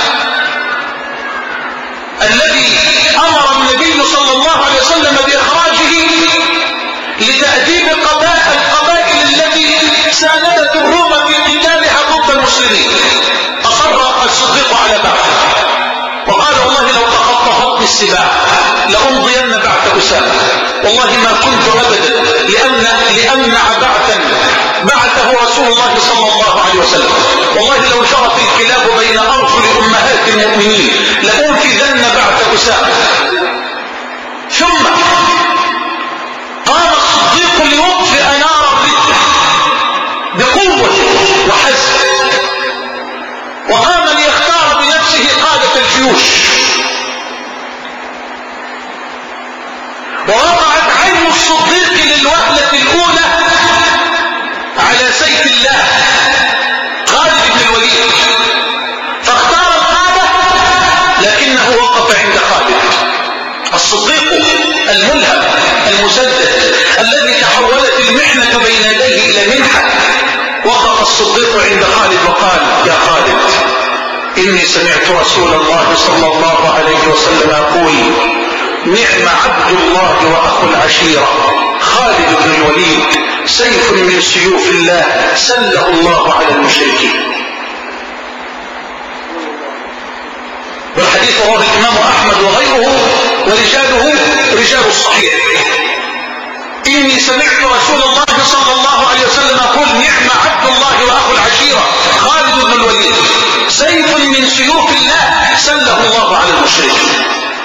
الذي أمر النبي صلى الله عليه وسلم بإخراجه لتأديب قبائل القبائل التي ساندت الروم في قتالها ضد المسلمين. أصر الصديق على بعثه وقال والله لو تخطفت السباع لأمضين بعث أسامة، والله ما كنت أبدا لأن لأمنع بعثا بعثه رسول الله صلى الله عليه وسلم. والله لو جرت الكلاب بين أرجل أمهات المؤمنين لأنفذن بعث أسامة. ثم قام الصديق ليطفئ نار الردة بقوة وحزم، وقام ليختار بنفسه قادة الجيوش. ووقعت عين الصديق للوهلة الأولى على سيف الله خالد بن الوليد، فاختار القادة لكنه وقف عند خالد. الصديق الملهم المسدد الذي تحولت المحنة بين يديه إلى منحة، وقف الصديق عند خالد وقال يا خالد إني سمعت رسول الله صلى الله عليه وسلم يقول نعم عبد الله وأخو العشيرة خالد بن الوليد سيف من سيوف الله سله الله على المشركين. والحديث رواه الإمام أحمد وغيره ورجاله رجال الصحيح. إني سمعت رسول الله صلى الله عليه وسلم يقول نعم عبد الله وأخو العشيرة خالد بن الوليد سيف من سيوف الله سله الله على المشركين.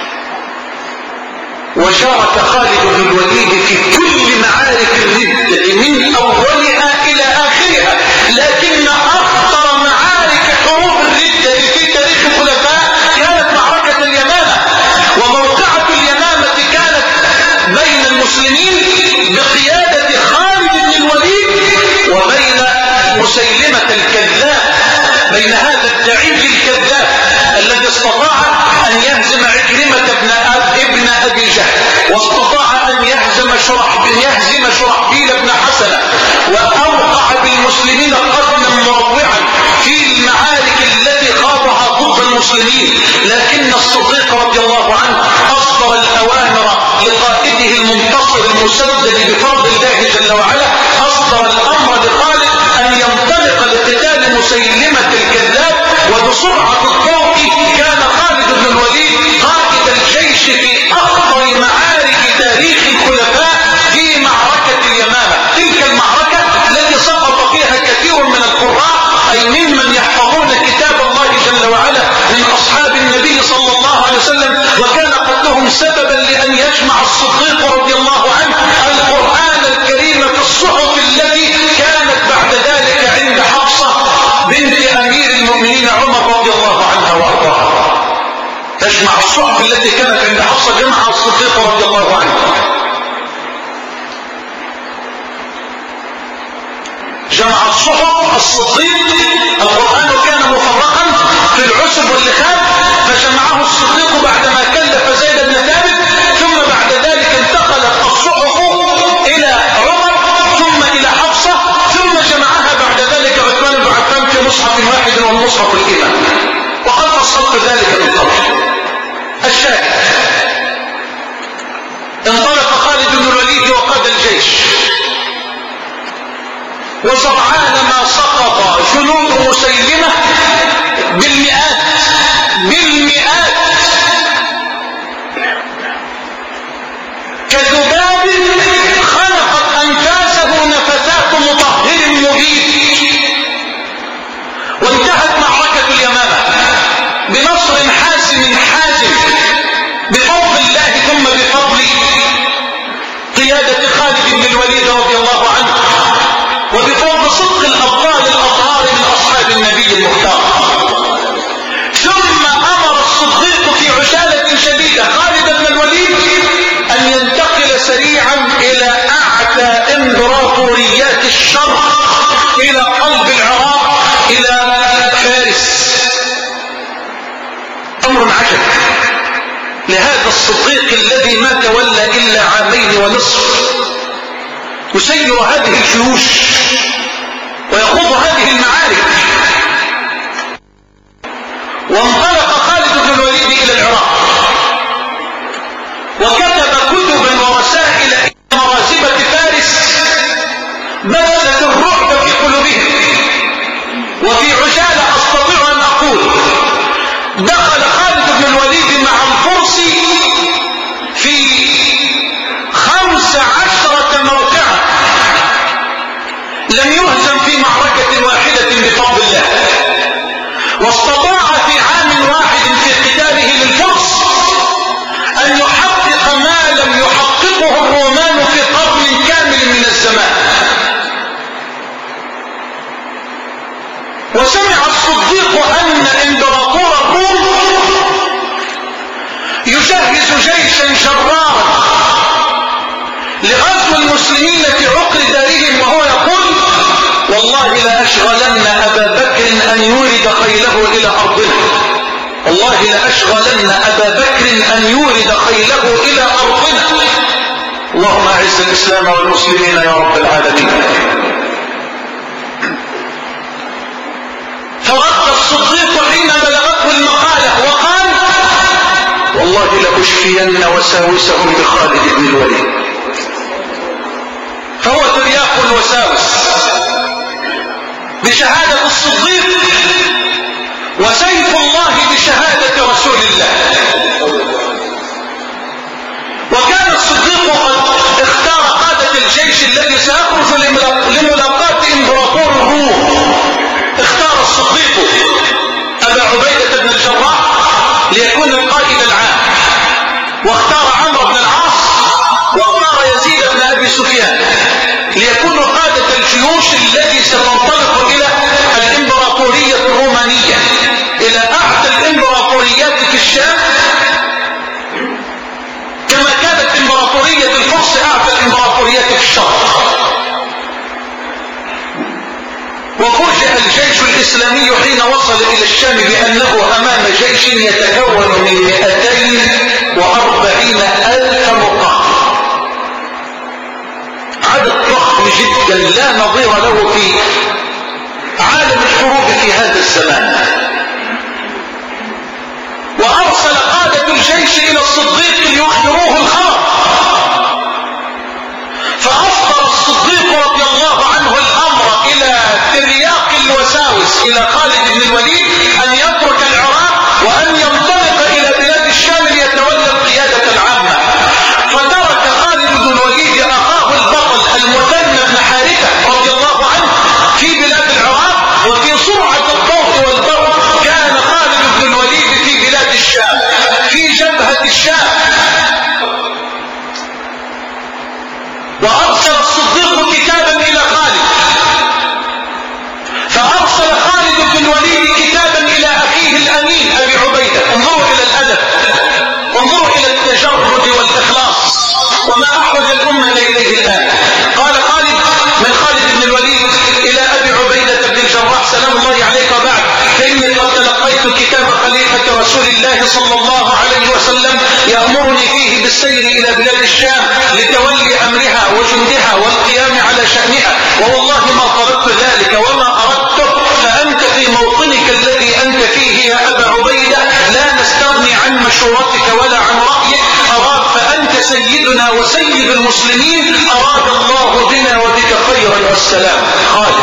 وشارك خالد بن الوليد في كل معارك الردة من أولها إلى آخرها، لكن أخطر معارك حروب الردة في تاريخ الخلفاء كانت معركة اليمامة. وموقعة اليمامة كانت بين المسلمين بقيادة خالد بن الوليد وبين مسيلمة الكذاب، بين هذا الدعيم الكذاب الذي استطاع أن يهزم عكرمة ابن ابن أبي جهل، واستطاع أن يهزم شرحبيل يهزم شرحبيل بن حسنة، وأوقع بالمسلمين قتلا مروعا في المعارك التي خاضها ضد المسلمين. لكن الصديق رضي الله عنه أصدر الأوامر لقائده المنتصر المسدد بفضل الله جل وعلا، أصدر الأمر لخالد أن ينطلق لقتال مسيلمة الكذاب. وبسرعة الضوء كان خالد بن الوليد قائد الجيش في أخطر معارك تاريخ الخلفاء في معركة اليمامة، تلك المعركة التي سقط فيها كثير من القراء أي ممن يحفظون كتاب الله جل وعلا من أصحاب النبي صلى الله عليه وسلم، وكان قتلهم سببا لأن يجمع الصديق رضي الله عنه القرآن الكريم في الصحف التي كانت بعد ذلك عند حفصة بنت أمير المؤمنين عمر رضي الله عنها وأرضاها. تجمع الصحف التي كانت عند حفصة جمع الصديق رضي الله عنه. جمع الصحف الصديق، القرآن كان مفرقا في العسب واللخام، فجمعه الصديق بعدما كلف زيد بن ثابت، ثم بعد ذلك انتقلت الصحف إلى عمر ثم إلى حفصة، ثم جمعها بعد ذلك عثمان بن عفان في مصحف واحد والمصحف الإمام. وسرعان ما سقط جنود مسيلمة بالمئات بالمئات كذباب خلقت أنفاسه نفثات مطهر مبيد. وانتهت معركة اليمامة بنصر حاسم حازم بفضل الله ثم بفضل قيادة خالد بن الوليد رضي الله عنه، وبفضل صدق الأبطال الأطهار من أصحاب النبي المختار. ثم أمر الصديق في عجالة شديدة خالد بن الوليد أن ينتقل سريعا إلى أعلى إمبراطوريات الشرق، إلى قلب العراق، إلى فارس. أمر عجب لهذا الصديق الذي ما تولى إلا عامين ونصف، يسير هذه الجيوش ويخوض هذه المعارك. وانطلق خالد بن الوليد إلى العراق وكتب كتبا ورسائل إلى مرازبة فارس بثت الرعب في قلوبهم. وفي عجالة أستطيع أن أقول دخل خالد بن الوليد مع الفرس في خمس عشرة موقعة، لم يهزم في معركة واحدة بفضل الله. واستطاع في عام واحد في قتاله للفرس أن يحقق ما لم يحققه الرومان في قرن كامل من الزمان. وسمع الصديق أن إمبراطور الروم يجهز جيشا جرارا لغزو المسلمين في عقر دارهم، وهو يقول: والله لا أشغلن أبا بكر أن يورد خيله إلى أرضنا، والله لا أشغلن أبا بكر أن يورد خيله إلى أرضنا. اللهم أعز الإسلام والمسلمين يا رب العالمين. فرد الصديق حين بلغته المقالة وقال: والله لأشفين وساوسهم بخالد بن الوليد. فهو ترياق الوساوس بشهادة الصديق، وسيف الله بشهادة رسول الله. وكان الصديق قد اختار قادة الجيش الذي سيخرج لملاقاة امبراطور الروم. اختار الصديق أبا عبيدة بن الجراح ليكون القائد العام، واختار عمرو بن العاص، واختار يزيد بن أبي سفيان ليكون قادة الجيوش التي ستنطلق إلى الإمبراطورية الرومانية، إلى أعلى الإمبراطوريات في الشام، كما كانت إمبراطورية الفرس أعلى الإمبراطوريات في الشرق. وفوجئ الجيش الإسلامي حين وصل إلى الشام بأنه أمام جيش يتكون من مئتين وأربعين ألف مقاتل، عدد ضخم جدا لا نظير له في عالم الحروب في هذا الزمان. وأرسل قادة الجيش إلى الصديق ليخبروه الخبر، فأصدر الصديق رضي الله عنه الأمر إلى ترياق الوساوس، إلى خالد بن الوليد، أن يترك العراق وأن ينطلق إلى بلاد الشام ليتولى القيادة العامة. فترك خالد بن الوليد أخاه البطل المثنى بن حارثة رضي الله عنه في بلاد العراق، وفي سرعة الضوء والبرق كان خالد بن الوليد في بلاد الشام في جبهة الشام. وأرسل الصديق كتابا إلى خالد، فأرسل خالد بن الوليد كتابا إلى أخيه الأمين أبي عبيدة. انظروا إلى الأدب، انظروا إلى التجرد والإخلاص وما أحوج الأمة إليه الآن. قال خالد من خالد بن الوليد إلى أبي عبيدة بن الجراح: سلام الله عليك، وبعد، فإني قد تلقيت كتاب خليفة رسول الله صلى الله عليه وسلم يأمرني فيه بالسير إلى بلاد الشام لتولي أمرها وجندها والقيام على شأنها، ووالله ما طلبت ذلك وما أردته، فأنت في موطنك الذي أنت فيه يا أبا عبيدة لا نستغني عن مشورتك ولا عن رأيك. أراد فأنت سيدنا وسيد المسلمين، أراد الله بنا وبك خيرا والسلام خالد.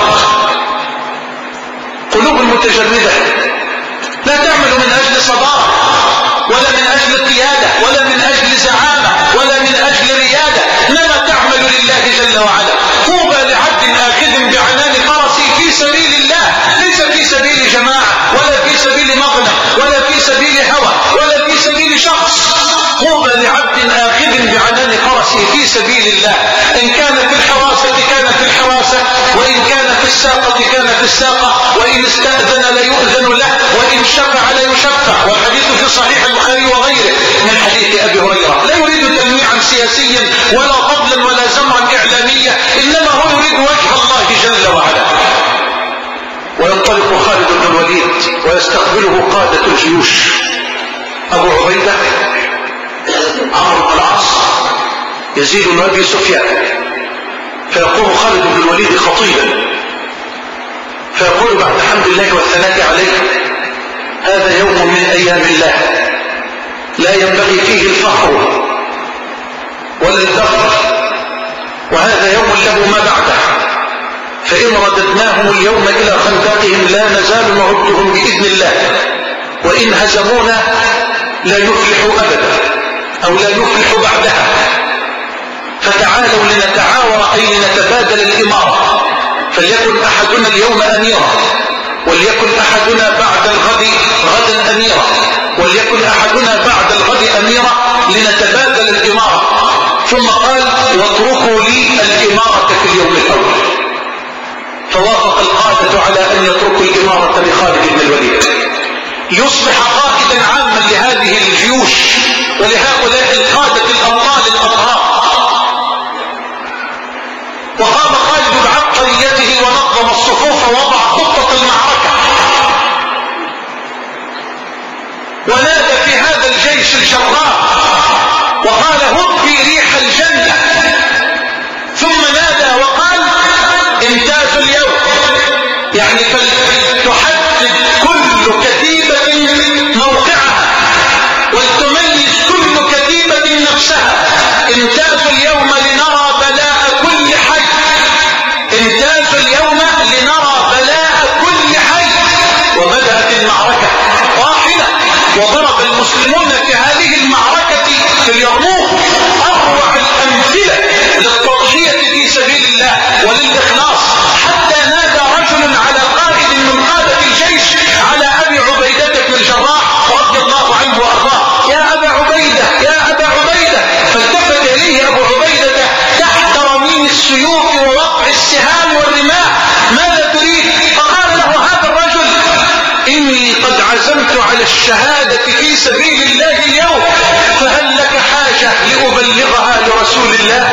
قلوب المتجردة لا تعمل من أجل صدارة ولا من أجل قيادة ولا من أجل زعامة ولا من أجل ريادة، إنما تعمل لله جل وعلا. طوبى لعبد آخذ بعنان فرسه في سبيل الله، ليس في سبيل جماعة ولا في سبيل مغنى ولا في سبيل هوى ولا في سبيل شخص. طوبى لعبد آخذ بعنان فرسه في سبيل الله، إن كان في الحراسة كان في الحراسة، وإن كان في الساقة كان في الساقة، وإن استأذن ليؤذن له، وإن شفع ليشفع. والحديث في صحيح البخاري وغيره من حديث أبي هريرة. لا يريد تنويعا سياسيا ولا فضلا ولا زمرا إعلاميا، إنما هو يريد وجه الله جل وعلا. وينطلق خالد بن الوليد ويستقبله قادة الجيوش، أبو عبيدة، عمرو بن العاص، يزيد بن أبي سفيان. فيقوم خالد بن الوليد خطيبا فيقول بعد حمد الله والثناء عليه: هذا يوم من أيام الله لا ينبغي فيه الفخر ولا الفخر، وهذا يوم له ما بعده، فإن رددناهم اليوم إلى خندقهم لا نزال نردهم بإذن الله، وإن هزمونا لا يفلح أبدا أو لا يفلح بعدها، فتعالوا لنتعاور أي لنتبادل الإمارة، فليكن أحدنا اليوم أميرا، وليكن أحدنا بعد الغد غدا أميرا، وليكن أحدنا بعد الغد أميرا، لنتبادل الإمارة. ثم قال: واتركوا لي الإمارة في اليوم الأول. فوافق القادة على أن يتركوا الإمارة لخالد بن الوليد ليصبح قائدا عاما لهذه الجيوش ولهؤلاء القادة الأبطال الأطهار. وقام خالد بعبقريته ونظم الصفوف ووضع خطة المعركة، ونادى في هذا الجيش الجراء وقال: هبي ريح الجنة. ثم نادى وقال: امتازوا اليوم، يعني فلتحدد كل كتيبة موقعها ولتميز كل كتيبة نفسها. امتازوا اليوم لنرى بلاء كل حي، امتازوا اليوم لنرى بلاء كل حي. وبدأت المعركة طاحنة، وضرب المسلمون في هذه المعركة في اليرموك أروع الأمثلة للتضحية في سبيل الله وللإخلاص، حتى نادى رجل على قائد من قادة الجيش، على أبي عبيدة بن الجراح رضي الله عنه وأرضاه: يا أبا عبيدة، يا أبا عبيدة. فالتفت إليه أبو عبيدة تحت رميم السيوف ووقع السهام والرماح: ماذا تريد؟ فقال له هذا الرجل: إني قد عزمت على الشهادة في سبيل الله اليوم، فهل لك حاجة لأبلغها لرسول الله؟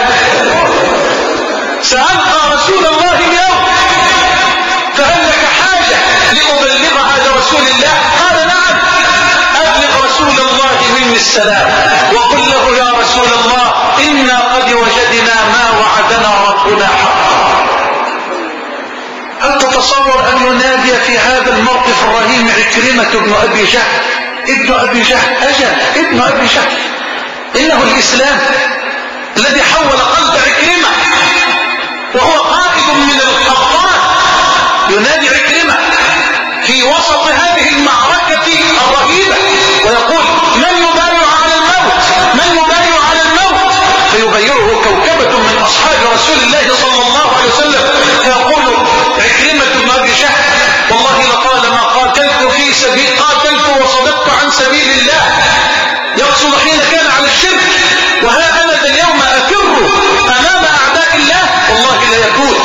سألقى رسول الله اليوم، فهل لك حاجة لأبلغها لرسول الله؟ قال: نعم، أبلغ رسول الله مني السلام وقل له: يا رسول الله، إنا قد وجدنا ما وعدنا ربنا حقا. هل تتصور أن ينادي في هذا الموقف الرهيم عكرمة بن أبي جهل؟ ابن أبي جهل، أجل ابن أبي جهل، إنه الإسلام الذي حول قلب عكرمة، وهو قائد من القبطان. ينادي عكرمة في وسط هذه المعركة الرهيبة ويقول: من يبايع على الموت؟ من يبايع على الموت؟ فيبايعه كوكبة من أصحاب رسول الله صلى الله عليه وسلم، فيقول عكرمة بن أبي جهل: والله لطالما قاتلت في سبيل قاتلت وصددت عن سبيل الله. يقصد حين كان على الشرك، وها أنا ذا اليوم أفر أمام أعداء الله، والله لا يكون.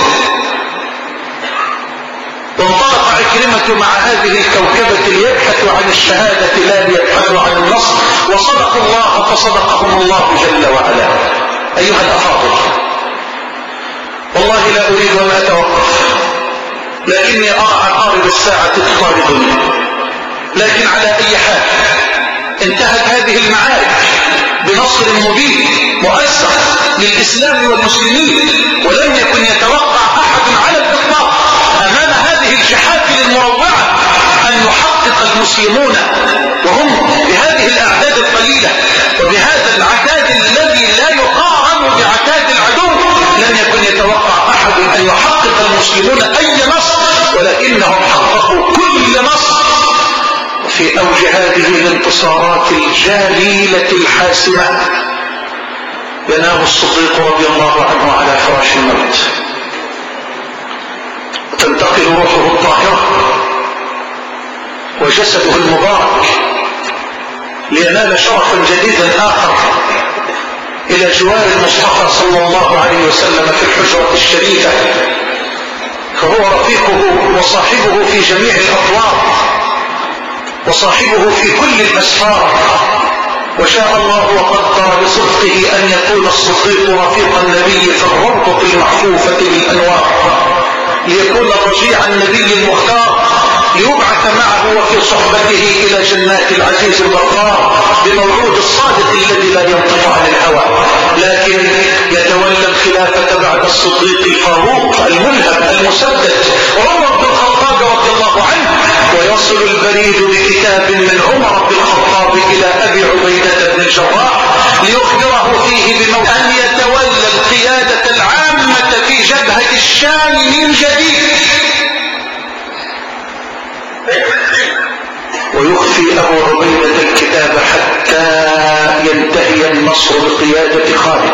وانطلق عكرمة مع هذه الكوكبة ليبحثوا عن الشهادة لا ليبحثوا عن النصر، وصدقوا الله فصدقهم الله جل وعلا. أيها الأفاضل، والله لا أريد أن أتوقف، لكني أرى عقارب الساعة تطاردني. لكن على أي حال انتهت هذه المعارك بنصر مبين مؤثر للإسلام والمسلمين، ولم يكن يتوقع أحد على الإطلاق أمام هذه الجحافل المروعة أن يحقق المسلمون وهم بهذه الأعداد القليلة وبهذا العتاد الذي لا يقارن بعتاد العدو، لم يكن يتوقع أحد أحد أن يحقق المسلمون أي نصر، ولكنهم حققوا كل نصر في أوج هذه الانتصارات الجليلة الحاسمة. ينام الصديق رضي الله عنه على فراش الموت، تنتقل روحه الطاهرة وجسده المبارك لينال شرفا جديدا آخر إلى جوار المصطفى صلى الله عليه وسلم في الحجرة الشريفة، فهو رفيقه وصاحبه في جميع الأطوار وصاحبه في كل الأسفار. وشاء الله وقدر بصدقه أن يكون الصديق رفيق النبي في الروضة المحفوفة بالأنوار، ليكون رجيع النبي المختار، ليبعث معه وفي صحبته إلى جنات العزيز الغفار بموعود الصادق الذي لا ينطق عن الهوى. لكن يتولى الخلافة بعد الصديق الفاروق الملهم المسدد عمر بن الخطاب رضي الله عنه، ويصل البريد بكتاب من عمر بن الخطاب إلى أبي عبيدة بن الجراح ليخبره فيه بموت أن يتولى القيادة العامة في جبهة الشام من جديد. ويخفي أبو عبيدة الكتاب حتى ينتهي النصر بقيادة خالد،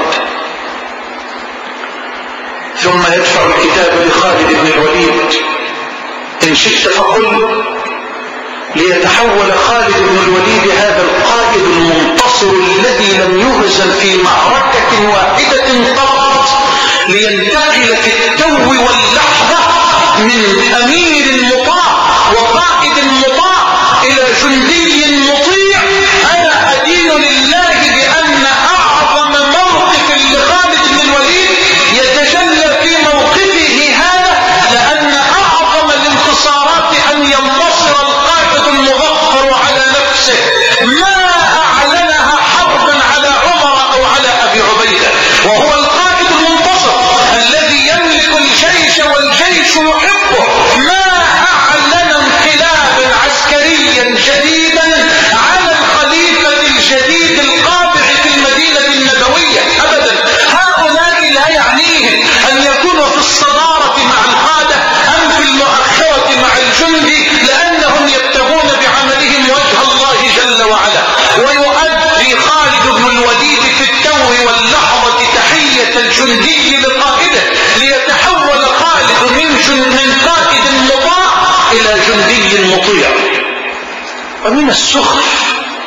ثم يدفع الكتاب لخالد بن الوليد إن شئت فقل، ليتحول خالد بن الوليد هذا القائد المنتصر الذي لم يهزم في معركة واحدة قط، لينتقل في التو واللحظة من أمير مطاع وقائد مطاع إلى جندي مطيع. أنا أدين لله بأن أعظم موقف لخالد بن الوليد يتجلى في موقفه هذا، لأن أعظم الانتصارات أن ينتصر القائد المظفر على نفسه ما أعلنها حربا على عمر أو على أبي عبيدة، وهو القائد المنتصر الذي يملك الجيش والجيش يحبه، ما أعلن انقلابا عسكريا جديدا على الخليفة الجديد القابع في المدينة النبوية أبدا. هؤلاء لا يعنيهم أن يكونوا في الصدارة مع القادة أم في المؤخرة مع الجندي، لأنهم يبتغون بعملهم وجه الله جل وعلا. ويؤدي خالد بن الوليد في التو واللحظة تحية الجندي لقائده، ليتحول خالد من من قائد مطاع إلى جندي مطيع. ومن السخف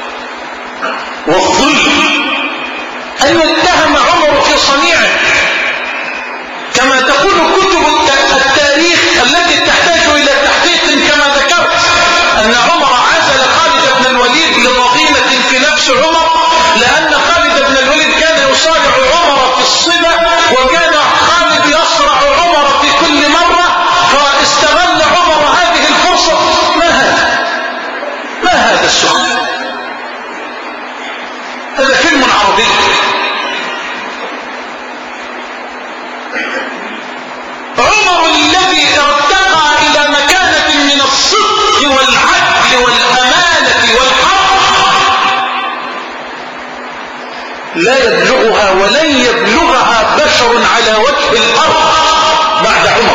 والظلم أن يتهم عمر في صنيعه، كما تقول كتب التاريخ التي تحتاج إلى تحقيق كما ذكرت، أن عمر عزل خالد بن الوليد لضغينة في نفس عمر، لأن خالد بن الوليد كان يصارع عمر في الصبا، وكان خالد يصرع عمر في كل مرة، فاستغل عمر هذه الفرصة. ما هذا؟ ما هذا السؤال؟ هذا فيلم عربي. عمر الذي ارتقى إلى مكانة من الصدق والعدل والأمانة والحق لا يبلغها ولن يبلغها بشر على وجه الأرض بعد عمر،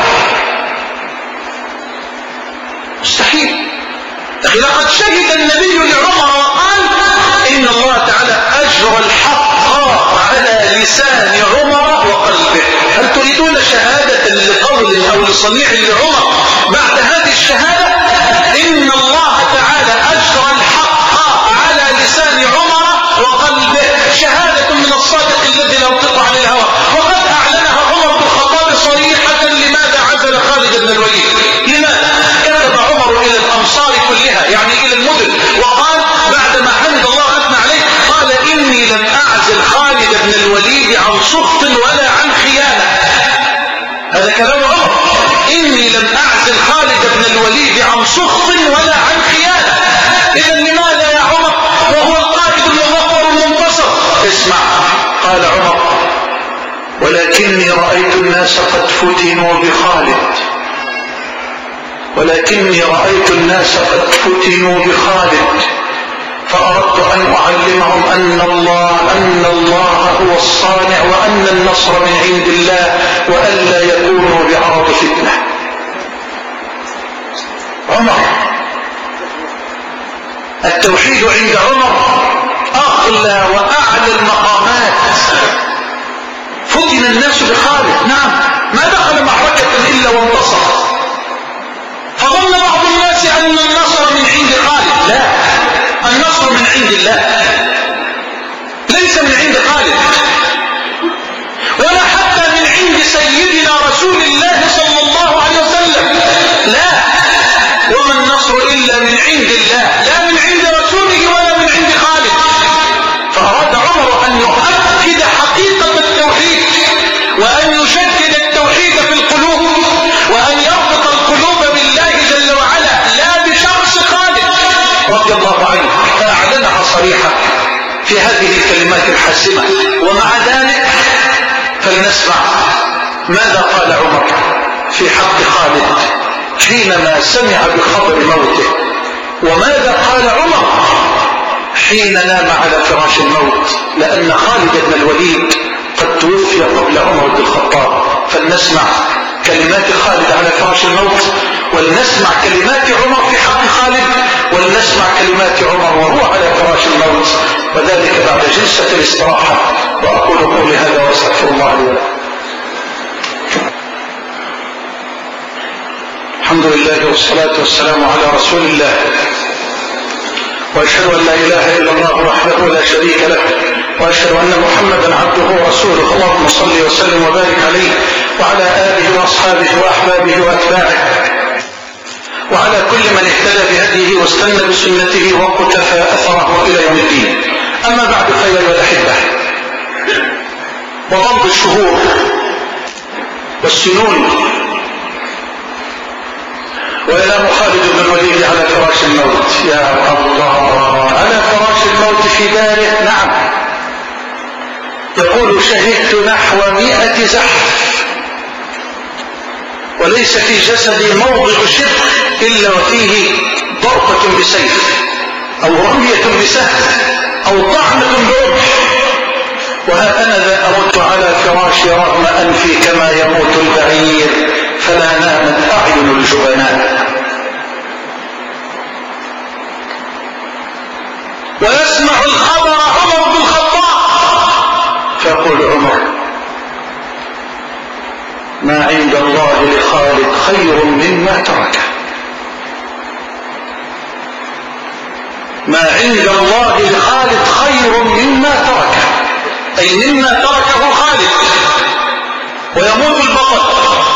مستحيل. لكن لقد شهد النبي لعمر وقال إن الله تعالى أجرى الحق على لسان عمر وقلبه. هل تريدون شهادة لقول أو لصنيع لعمر بعد هذه الشهادة؟ إن الله تعالى أجرى الحق على لسان عمر وقلبه، شهادة من الصادق الذي لا ينطق عن الهوى. وقد أعلنها عمر بن الخطاب صريحة. لماذا عزل خالد بن الوليد؟ لماذا؟ كتب عمر إلى الأمصار كلها، يعني إلى المدن، وقال بعدما حمد الله أثنى عليه، قال إني لم أعزل خالد بن الوليد عن سخط ولا عن خيانة. هذا كلام عمر، إني لم أعزل خالد بن الوليد عن سخط ولا عن خيانة. إذا لماذا يا عمر وهو القائد المظفر المنتصر؟ اسمع، قال عمر: ولكني رأيت الناس قد فتنوا بخالد ولكني رأيت الناس قد فتنوا بخالد فأردت أن أعلمهم أن الله أن الله هو الصانع، وأن النصر من عند الله، وألا يكون التوحيد عند عمر أغلى وأعلى المقامات. فتن الناس بخالد، نعم، ما دخل معركة إلا وانتصر. فظن بعض الناس أن النصر من عند خالد، لا، النصر من عند الله، ليس من عند خالد ولا حتى من عند سيدنا رسول الله صلى الله عليه وسلم، لا، وما النصر إلا من عند الله، لا من عند رسوله ولا من عند خالد. فأراد عمر أن يؤكد حقيقة التوحيد وأن يشدد التوحيد في القلوب وأن يربط القلوب بالله جل وعلا لا بشخص خالد رضي الله عنه، فأعلنها صريحة في هذه الكلمات الحاسمة. ومع ذلك فلنسمع ماذا قال عمر في حق خالد حينما سمع بخبر موته، وماذا قال عمر حين نام على فراش الموت، لأن خالد بن الوليد قد توفي قبل عمر بن الخطاب. فلنسمع كلمات خالد على فراش الموت، ولنسمع كلمات عمر في حق خالد، ولنسمع كلمات عمر وهو على فراش الموت، وذلك بعد جلسة الاستراحة. وأقول قولي هذا وأستغفر الله لي ولكم. الحمد لله والصلاة والسلام على رسول الله، وأشهد أن لا إله إلا الله وحده لا شريك له، وأشهد أن محمدا عبده ورسوله. اللهم صل وسلم وبارك عليه وعلى آله وأصحابه وأحبابه وأتباعه وعلى كل من اهتدى بهديه واستنى بسنته وقتفى أثره إلى يوم الدين. أما بعد، فيا أيها الأحبة، وضرب الشهور والسنون وينام خالد بن الوليد على فراش الموت. يا الله، على فراش الموت في داره، نعم. يقول شهدت نحو مئة زحف وليس في جسدي موضع شبر إلا وفيه ضربة بسيف أو رمية بسهم أو طعنة برمح، وها أنا ذا أموت على فراشي رغم أنفي كما يموت البعير، فلا نامت أعين الجبناء. ويسمع الخبر عمر بن الخطاب فيقول عمر: ما عند الله لخالد خير مما تركه. ما عند الله لخالد خير مما تركه، أي مما تركه خالد. ويموت البطل،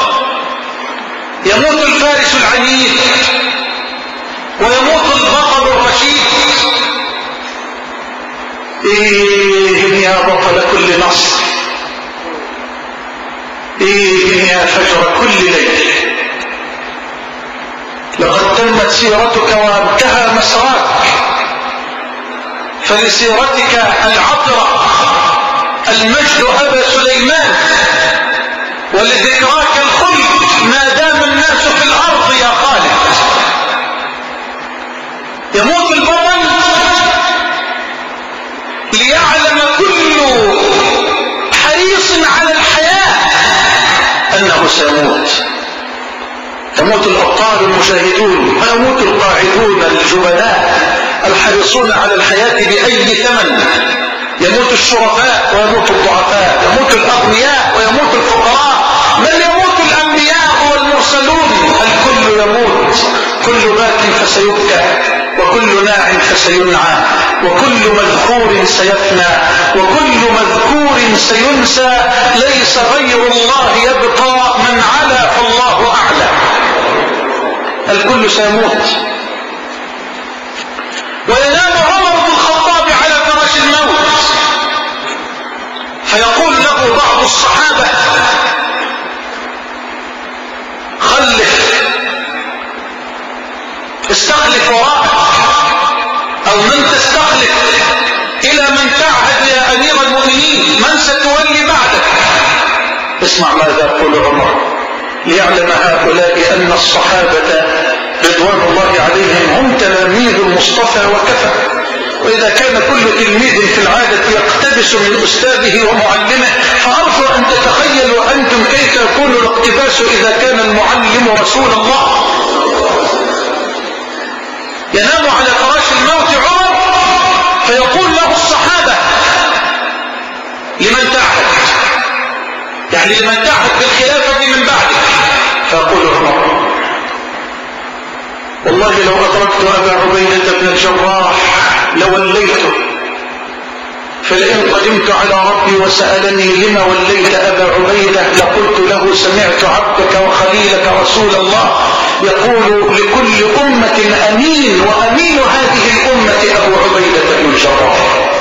يموت الفارس العنيد، ويموت البطل الرشيد. إيه يا بطل كل نصر، إيه يا فجر كل ليل، لقد تمت سيرتك وانتهى مسراك، فلسيرتك العطرة المجد أبا سليمان، ولذكراك الخلد ما دام الناس في الأرض يا خالد. يموت البطل ليعلم كل حريص على الحياة أنه سيموت. يموت الأبطال المجاهدون، ويموت القاعدون الجبناء الحريصون على الحياة بأي ثمن. يموت الشرفاء ويموت الضعفاء، يموت الأغنياء ويموت الفقراء، بل يموت الأنبياء والمرسلون. الكل يموت، كل باك فسيبكى، وكل ناع فسينعى، وكل مذكور سيفنى، وكل مذكور سينسى. ليس غير الله يبقى، من علا فالله أعلى. الكل سيموت. وينام عمر بن الخطاب على فراش الموت، فيقول له بعض الصحابة: خلف، استخلف وراءك، أو من تستخلف، إلى من تعهد يا أمير المؤمنين، من ستولي بعدك. اسمع ماذا يقول عمر ليعلم هؤلاء أن الصحابة رضوان الله عليهم هم تلاميذ المصطفى وكفى. وإذا كان كل تلميذ في العادة يقتبس من أستاذه ومعلمه، فأرجو أن تتخيلوا أنتم كيف يكون الاقتباس إذا كان المعلم رسول الله. ينام على فراش الموت عمر يعني لمن تعهد بالخلافة من بعده. فيقول عمر والله لو أدركت أبا عبيدة بن الجراح لوليته، فلئن قدمت على ربي وسألني لما وليت أبا عبيدة لقلت له سمعت عبدك وخليلك رسول الله يقول لكل أمة أمين، وأمين هذه الأمة أبو عبيدة بن الجراح.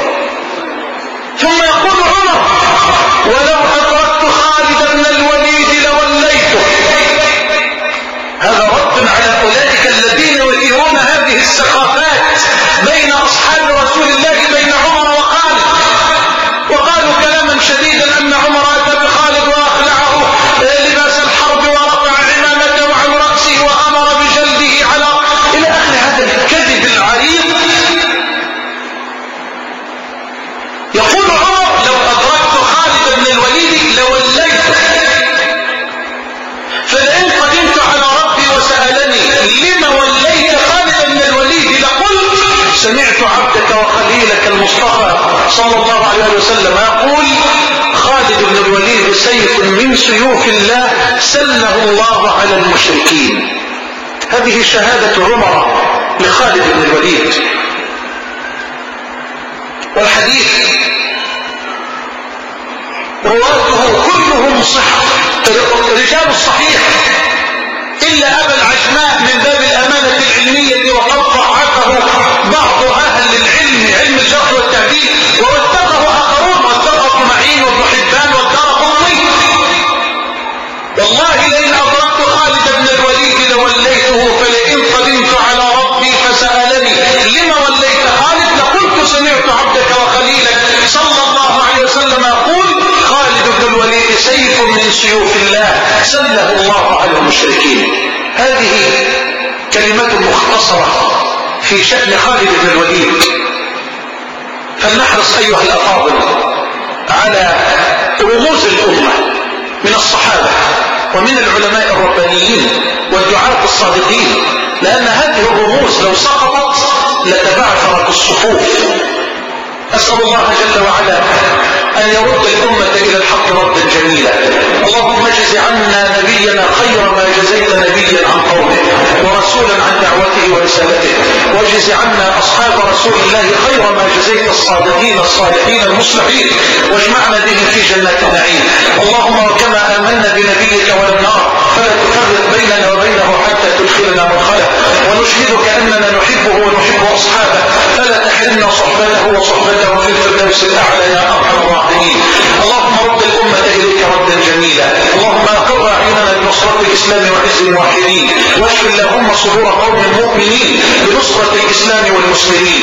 ثم يقول عمر ولو أدركت خالد بن الوليد لوليته. هذا رد على أولئك الذين يثيرون هذه السخافات بين أصحاب رسول الله بين عمر وخالد، وقالوا كلاما شديدا أن عمر أتى بخالد وأخلعه لباس الحرب ورفع عمامته عن رأسه وأمر بجلده على إلى آخر هذا الكذب العريض. يقول عمر لو أدركت خالد بن الوليد لوليته، فلئن قدمت على ربي وسألني لما وليت خالد بن الوليد لقلت سمعت عبدك وخليلك المصطفى صلى الله عليه وسلم يقول خالد بن الوليد سيف من سيوف الله سله الله على المشركين. هذه شهادة عمر لخالد بن الوليد. والحديث رواته كلهم صحة، رجال الصحيح إلا أبا العجماء من باب الأمانة العلمية وقد ضعفه بعض أهل العلم علم الجرح والتعديل ووثقه آخرون، وثقه معين وابن حبان والدارقطني. والله لئن أدركت خالد بن الوليد لوليته، فلئن قدمت على ربي فسألني لما وليت خالد لقلت سمعت عبدك وخليلك صلى الله عليه وسلم يقول خالد بن الوليد سيف من سيوف الله سله الله على المشركين. هذه كلمة مختصرة في شأن خالد بن الوليد. فلنحرص أيها الأفاضل على رموز الأمة من الصحابة ومن العلماء الربانيين والدعاة الصادقين، لأن هذه الرموز لو سقطت لتبعثرت الصفوف. أسأل الله جل وعلا أن يرد الأمة إلى الحق ردا جميلا. اللهم اجز عنا نبينا خير ما جزيت نبيا عن قومه ورسولا عن دعوته ورسالته، واجز عنا أصحاب رسول الله خير ما جزيت الصادقين الصالحين المصلحين، واجمعنا بهم في جنات النعيم. اللهم وكما آمنا بنبيك ولم نرى فلا تفرق بيننا وبينه حتى تدخلنا مدخله، ونشهدك أننا نحبه ونحب أصحابه فلا تحرمنا صحبته وصحبته في الفردوس الأعلى يا أرحم الراحمين. اللهم رد الأمة إليك ردا جميلا. اللهم أقر أعيننا بنصرة الإسلام وعز الموحدين، واشف اللهم صدور قوم المؤمنين بنصرة الإسلام والمسلمين.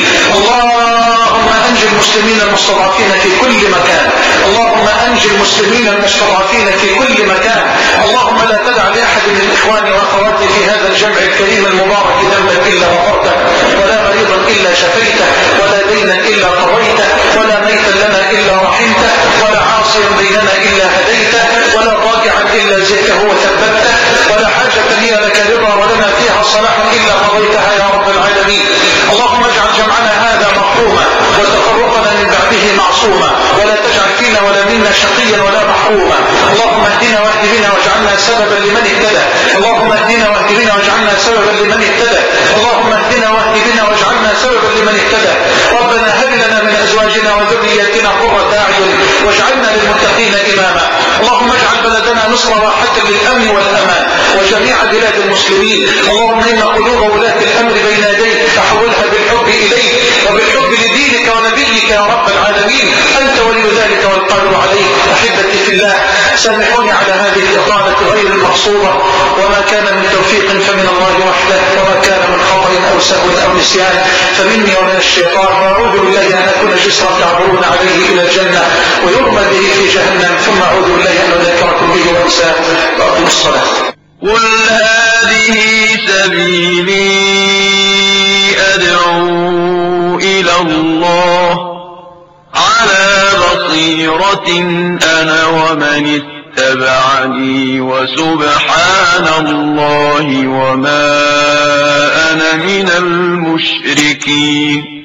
اللهم أنج المسلمين المستضعفين في كل مكان. اللهم أنج المسلمين المستضعفين في كل مكان. اللهم لا تدع لأحد من الإخوان وأخواتي في هذا الجمع الكريم المبارك ذنبا إلا غفرته، ولا مريضا إلا شفيته، ولا دينا إلا قضيته، ولا ميتا لنا إلا رحمته، ولا عاصيا بيننا إلا هديته، ولا راجعا إلا زدته وثبته، ولا حاجة هي لك رضا ولنا فيها صلاح إلا قضيتها يا رب العالمين. اللهم اجعل جمعنا هذا مرحوما وتفرقنا من بعده معصوما، ولا تجعل فينا ولا منا شقيا ولا محروما. اللهم اهدنا واهد بنا واجعلنا سببا لمن اهتدى. اللهم اهدنا واهد بنا واجعلنا سببا لمن اهتدى. اللهم اهدنا واهد بنا واجعلنا سببا لمن اهتدى. ربنا هب لنا من ازواجنا وذرياتنا قرة اعين واجعلنا للمتقين اماما. اللهم اجعل بلدنا مصر راحة للامن والامان وجميع بلاد المسلمين. اللهم ان قلوب ولاة الامر بين يديك فحولها بالحب اليك وبالحب لدينك ونبيك يا رب العالمين. انت ولي ذلك والقادر عليه. احبتي في الله، سامحوني على هذه الاطاله غير المقصوده، وما كان من توفيق فمن الله وحده، وما كان من خطأ او سهو او نسيان فمني ومن الشيطان، واعوذ بالله ان اكون جسرا تعبرون عليه الى الجنه ويرمى به في جهنم، ثم اعوذ بالله ان اذكركم به وانساه. واقم الصلاه. قل هذه سبيلي أدعو إلى الله على بصيرة أنا ومن اتبعني وسبحان الله وما أنا من المشركين.